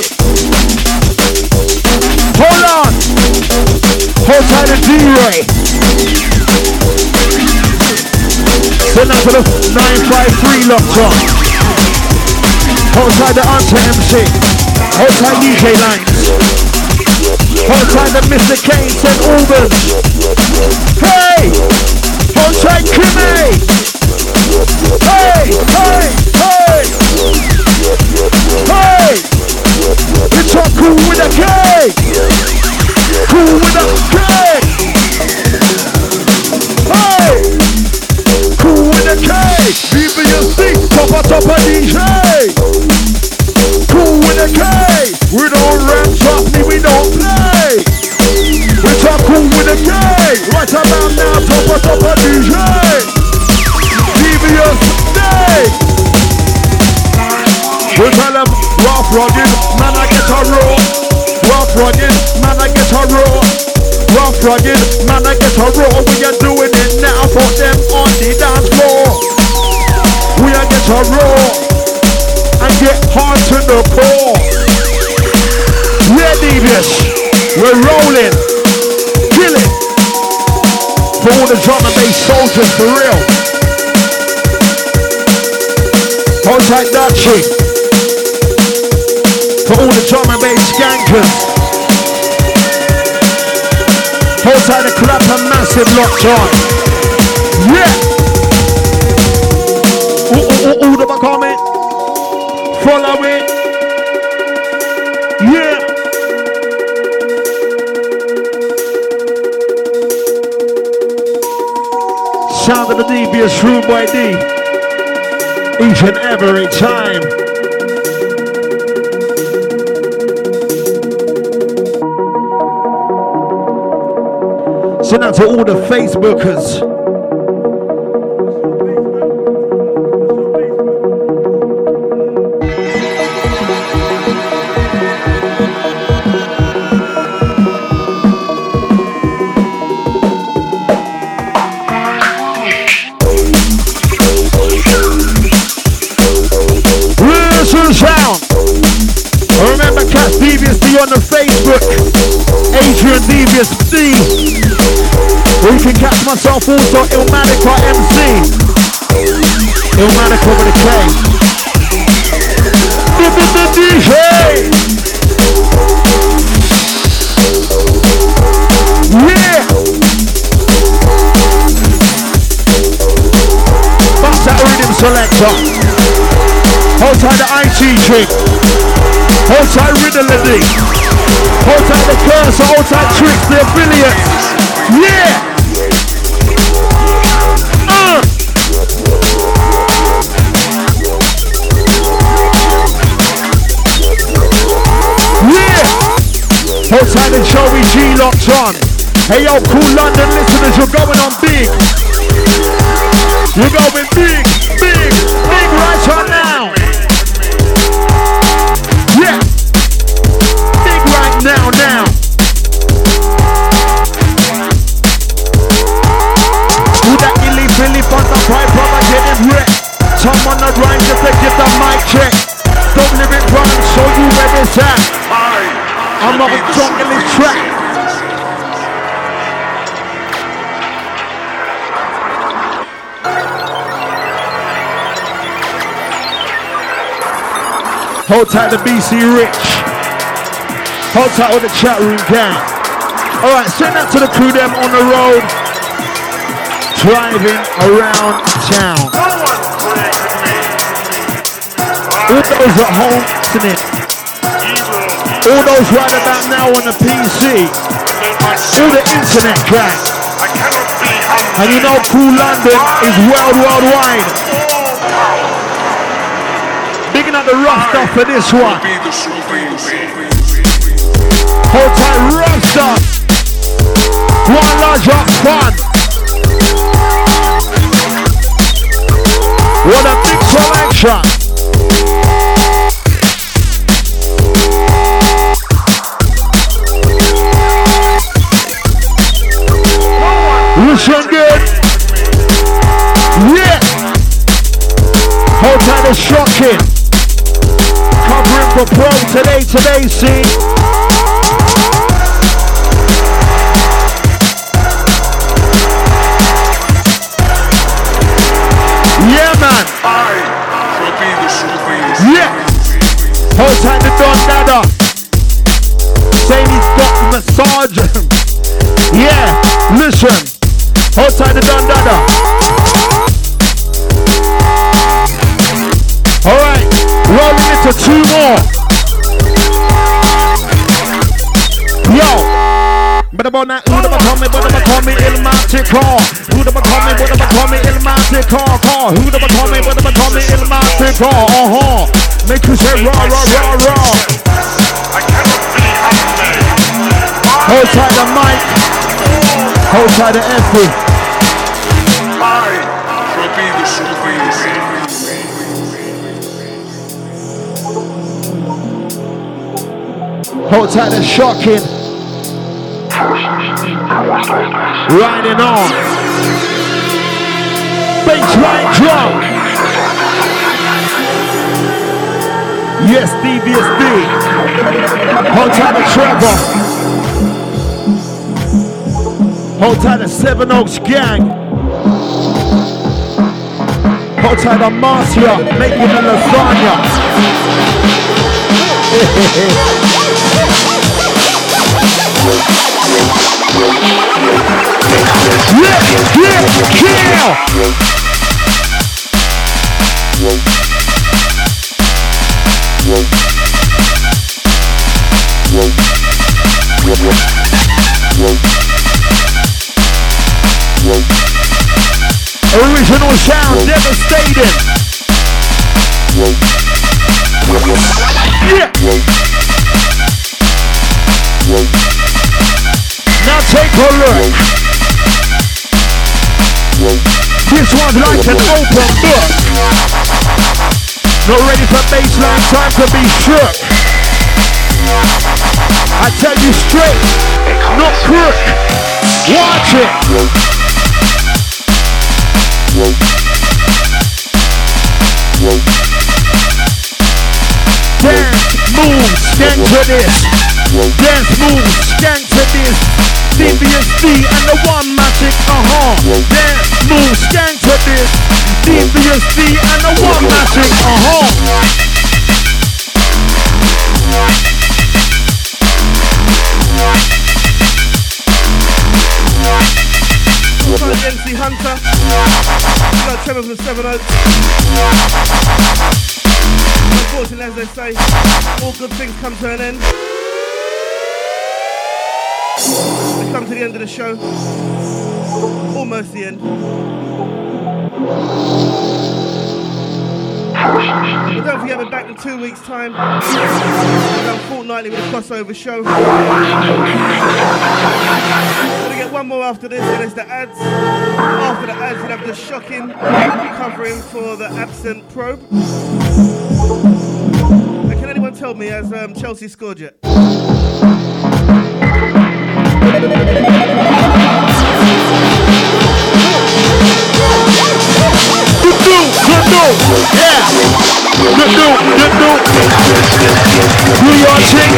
Hold on. Hold tight to D-Ray. Send out to the 953 locked on. Hold tight the Hunter MC. Hold tight DJ Lines. Hold tight the Mr. Kane, St. Albans. Hey! Hold tight Kimmy. Hey! Hey! Hey! Hey! It's all cool with a K! Cool with a K! Hey! Cool with a K! BBSC, top of DJ! Cool with a K! We don't rap, trust me, we don't play! We talk cool with a K! Right about now, top of DJ! BBSC! We tell them, rough rugged, man I get a raw. Rough rugged, man I get a raw. Rough rugged, man I get a raw. We are doing it now for them on the dance floor. We are get a raw and get hard to the core. Yeah, Devious, we're rolling, kill it. For all the drum and bass soldiers for real. Hold tight that shit. For all the drum and bass skankers. Hold tight the clap and massive locked on. Yeah! All the comment. Follow it. Yeah! Sound of the Devious Room by D. Each and every time. Send out to all the Facebookers. Listen sound. Remember Cass Devious D on the Facebook. Adrian Devious D. Or you can catch myself also, Illmatica MC. Illmatica with a K. The DJ! Yeah! Bust that rhythm selector. Hold tight the IT chick. Hold tight Riddle-a-dee. Hold tight the Cursor, hold tight Tricks, the affiliates. Yeah! Hold tight and Joey G locked on. Hey yo, cool London listeners, you're going on big. You're going big, big, big right on now. Yeah. Big right now. Who that Billy on the pipe, brother, getting wrecked. Tom on the rhyme, just to get the mic check. Don't live it wrong, show you where it's at. I'm not drunk in this track. Hold tight to BC Rich. Hold tight with the chat room gang. Alright, send that to the crew them on the road. Driving around town. All those at home listening. All those right about now on the PC, all the internet gang, and you know Cool London is worldwide. Bigging up the rough stuff for this one. Hold tight rough stuff. One large rock fun. listen good. Yeah. Hold tight and shocking. Covering for pro today, see. Yeah, man. Yeah. Hold tight to Don Dada. Saying he's got massage. Yeah, listen. Hold tight to Don Dada. Alright, rolling into 2 more. Yo. But about that, who the call me Ilmatic car. Who the call me Ilmatic car. Who the call me Ilmatic car. Make you say raw. Hold tight the mic. Hold tight the effort. Hold tight the shocking. Riding on. Bassline drum. Yes, DBSD. Hold tight the Trevor. Hold tight the Seven Oaks gang. Hold tight the Marcia, making the lasagna. Yeah. Original sound, devastating. Yeah. Now take a look. This one's like an open book. Not ready for baseline, time to be shook. I tell you straight, not crook. Watch it. Dance, move, skank to this. Dance, move, skank to this. DBSD and the One Matic, Dance, move, skank to this. DBSD and the One Matic, MC Hunter. We got Trevor from Seven Oaks. Unfortunately, as they say, all good things come to an end. We come to the end of the show. Almost the end. But don't forget, we're back in 2 weeks' time. We're done fortnightly with a crossover show. We're gonna get one more after this, and it's the ads. After the ads, we'll have the shocking covering for the absent probe. And can anyone tell me, has Chelsea scored yet? Yeah. Do your ching.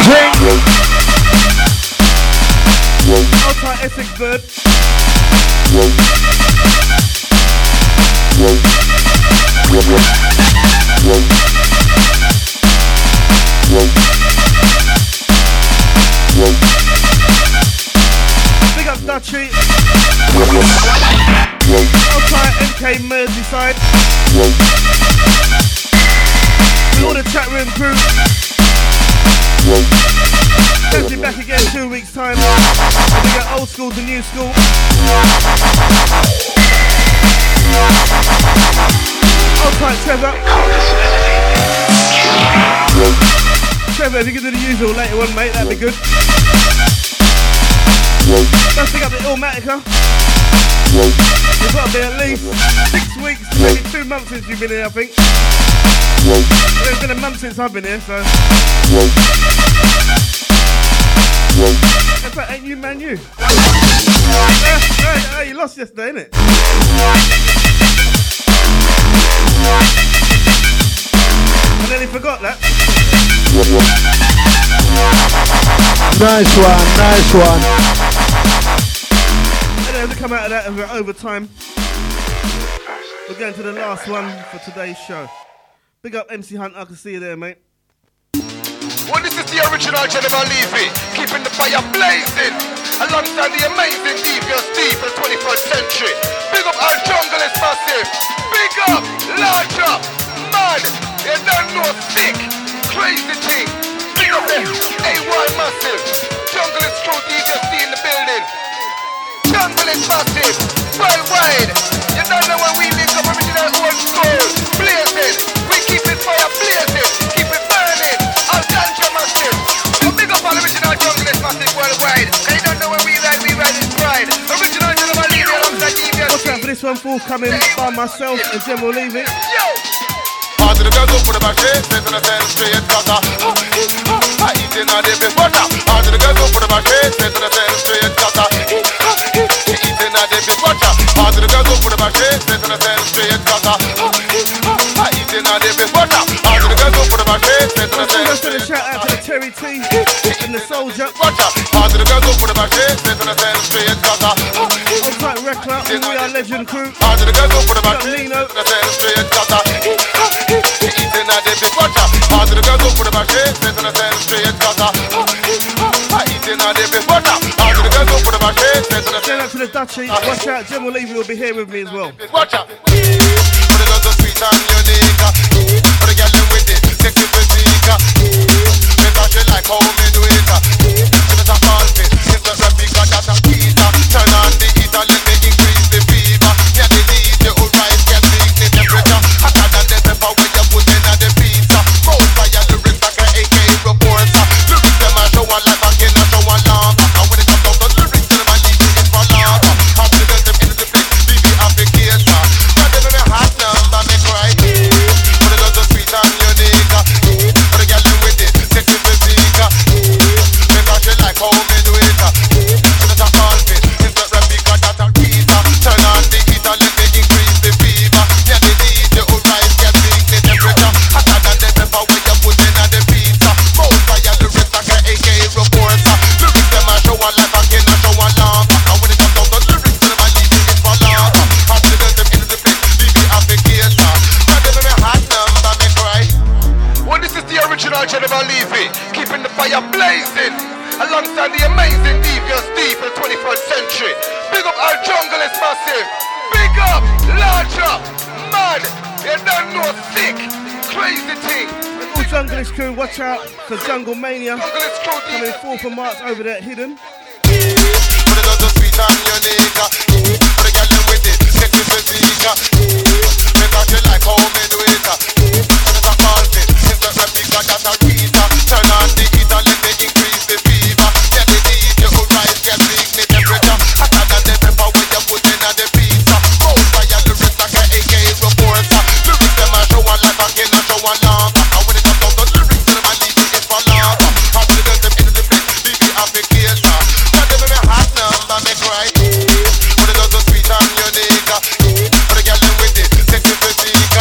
Outside Essex Bird. Big up Dutchy. Outside MK Merseyside. All the chat room crew. Definitely back again 2 weeks' time. We got old school to new school. Hold tight, Trevor. Trevor, if you can do the usual later on, mate, that'd be good. Let's pick up the Illmatica. It's got to be at least 6 weeks, maybe 2 months since you've been here, I think. It's been a month since I've been here, so. fact, ain't you man you? Hey, you lost yesterday, innit? And then he forgot that. Nice one. And then to come out of that over overtime, we're going to the last one for today's show. Big up MC Hunt, I can see you there, mate. Well, this is the original General Levy, keeping the fire blazing, alongside the amazing Devious D for the 21st century. Big up our jungle is massive. Big up, large up, mad, you don't know sick, crazy thing. Big up the AY massive. Jungle is true, Devious D in the building. Jungle is massive, worldwide. You don't know when we link up original old school. Blazing, we keep it fire blazing, keep it burning. Our ganja massive. So big up all original jungle is massive worldwide. And you don't know when we ride in pride. Original General Levy alongside Devious. Watch out for this one forthcoming by myself and General Levy. Yo! Part of the girls go for the back, straight to the center, straight cutter. I eat in a dip in butter. Part of the girls go for the back, straight to the center, straight cutter. Eat in a dip in butter. Part of the girls go for the back, straight to the center, straight cutter. I eat in a dip in butter. Part of the girls go for the back, straight to the center. Let's send a shout out to the Terry T and the Soldier. Part of the girls go for the back, straight to the center, straight cutter. On Tight Reckler, and We Are Legend Crew. Part of the girls go for the back, Nino. to the center, straight cutter. Eating a dip in butter. Part of the girls go for the back, straight to the center, straight cutter. Eating a dip in butter. Part of the girls go for the back, straight to the Shout out to the Dutchie. Watch out, General Levy will be here with me as well. Watch out. For the girls so sweet and unique. For the girl with it, sexy physique. Because she like how me do it. She does a ball fit. It's a replica that's a pizza. Turn on the heater, let me increase the fever. Yeah, the DJ who rise can make the temperature hotter than the pepper when you put in the pizza. Roll fire lyrics like an AK reporter. Lyrics them a show one life and can a show one love. And when it comes down to lyrics, tell them I leave it for love. Have to get them into the place, leave the application. Now they make me hot number, me cry. For the girls so sweet and unique. For the girl with it, sexy physique. Because she like how me do it. She does a call fit, it's a replica that a pizza. Turn on the heater, let me increase the fever. Yeah, the DJ who rise can make the temperature hotter than the pepper when you put in the pizza. Roll fire lyrics like an AK reporter. Lyrics them a show one life and can a show one love. And when it comes down to lyrics, tell them I leave it for love. Have to get them into the place, leave the application. Now they make me hot number, me cry. Well, this is the original General Levy, keeping the fire blazing, alongside the amazing Devious D for the 21st century. Big up our jungle is massive. Big up, large up, mad, you don't know sick, crazy thing. All Jungle Crew, watch out for Jungle Mania. Coming 4th of March over there at Hidden. For the girls so sweet and unique. For the girl with it, sexy physique. Because she like how me do it. She does a call fit, it's a replica that's a Rita. Turn on the heater, let me increase the fever. Yeah, the DJ who rise can make the temperature hotter than the pepper when you put in the pizza. Roll fire lyrics like an AK reporter. Lyrics them a show one life and can a show one love. And when it comes down to lyrics, tell them I leave it for love. Have to get them into the place, leave the application. Now they make me hot number, me cry. For the girls so sweet and unique. For the girl with it, sexy physique.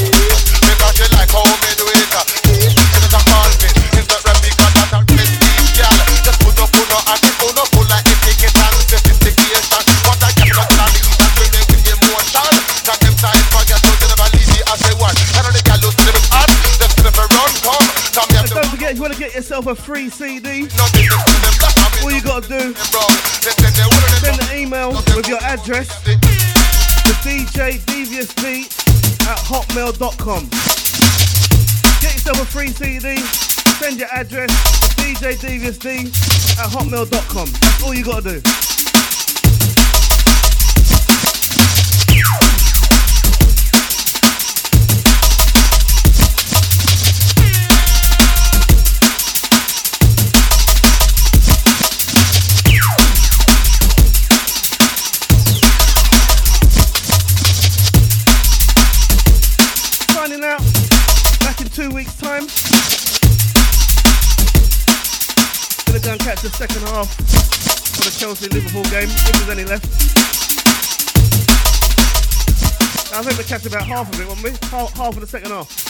Because she like how me do it. She does a call fit, it's a replica that's a prestige, girl. Just put up, and the phone up full like etiquette and sophistication. What I get from the eat and women with emotion. That them time for your soul to never leave me as they want. I know the girl who's living hot, just never run, come. And don't forget, if you want to get yourself a free CD, all you got to do, send an email with your address to djdeviousd@hotmail.com. Get yourself a free CD, send your address to djdeviousd@hotmail.com. That's all you got to do. Signing out, back in 2 weeks' time. Gonna go and catch the second half of the Chelsea-Liverpool game, if there's any left. I think we catch about half of it, won't we? Half of the second half.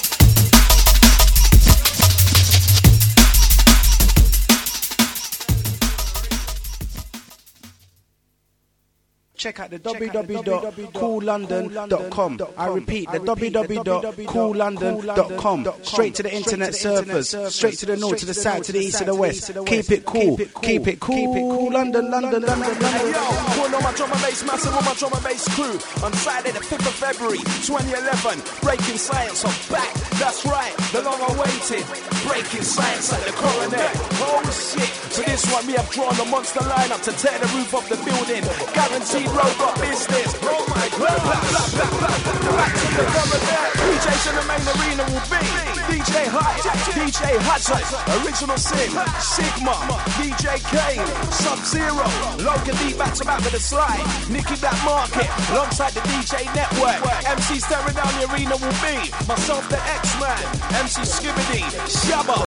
Check out the www.coollondon.com. I repeat, the www.coollondon.com. Straight to the internet servers, straight to the north, to the south, to the east, to the west. Keep it cool, keep it cool. London, London, London, London. Hey yo, one on my drum and bass, massive on my drum and bass crew. On Friday the 5th of February, 2011, Breaking Science, I'm back. That's right, the long-awaited Breaking Science at the Coronet. Oh shit! For this one, we have drawn a monster lineup to tear the roof off the building. Guaranteed robot business. Oh my god! Back to the Coronet. DJs in the main arena will be DJ Hype, DJ Hudson, Original Sin, Sigma, DJ Kane, Sub-Zero, Logan D back to back with a slide, Nicky Black Market, alongside the DJ Network. MC staring down the arena will be myself, the X-Man, MC Skibbity, Shabba.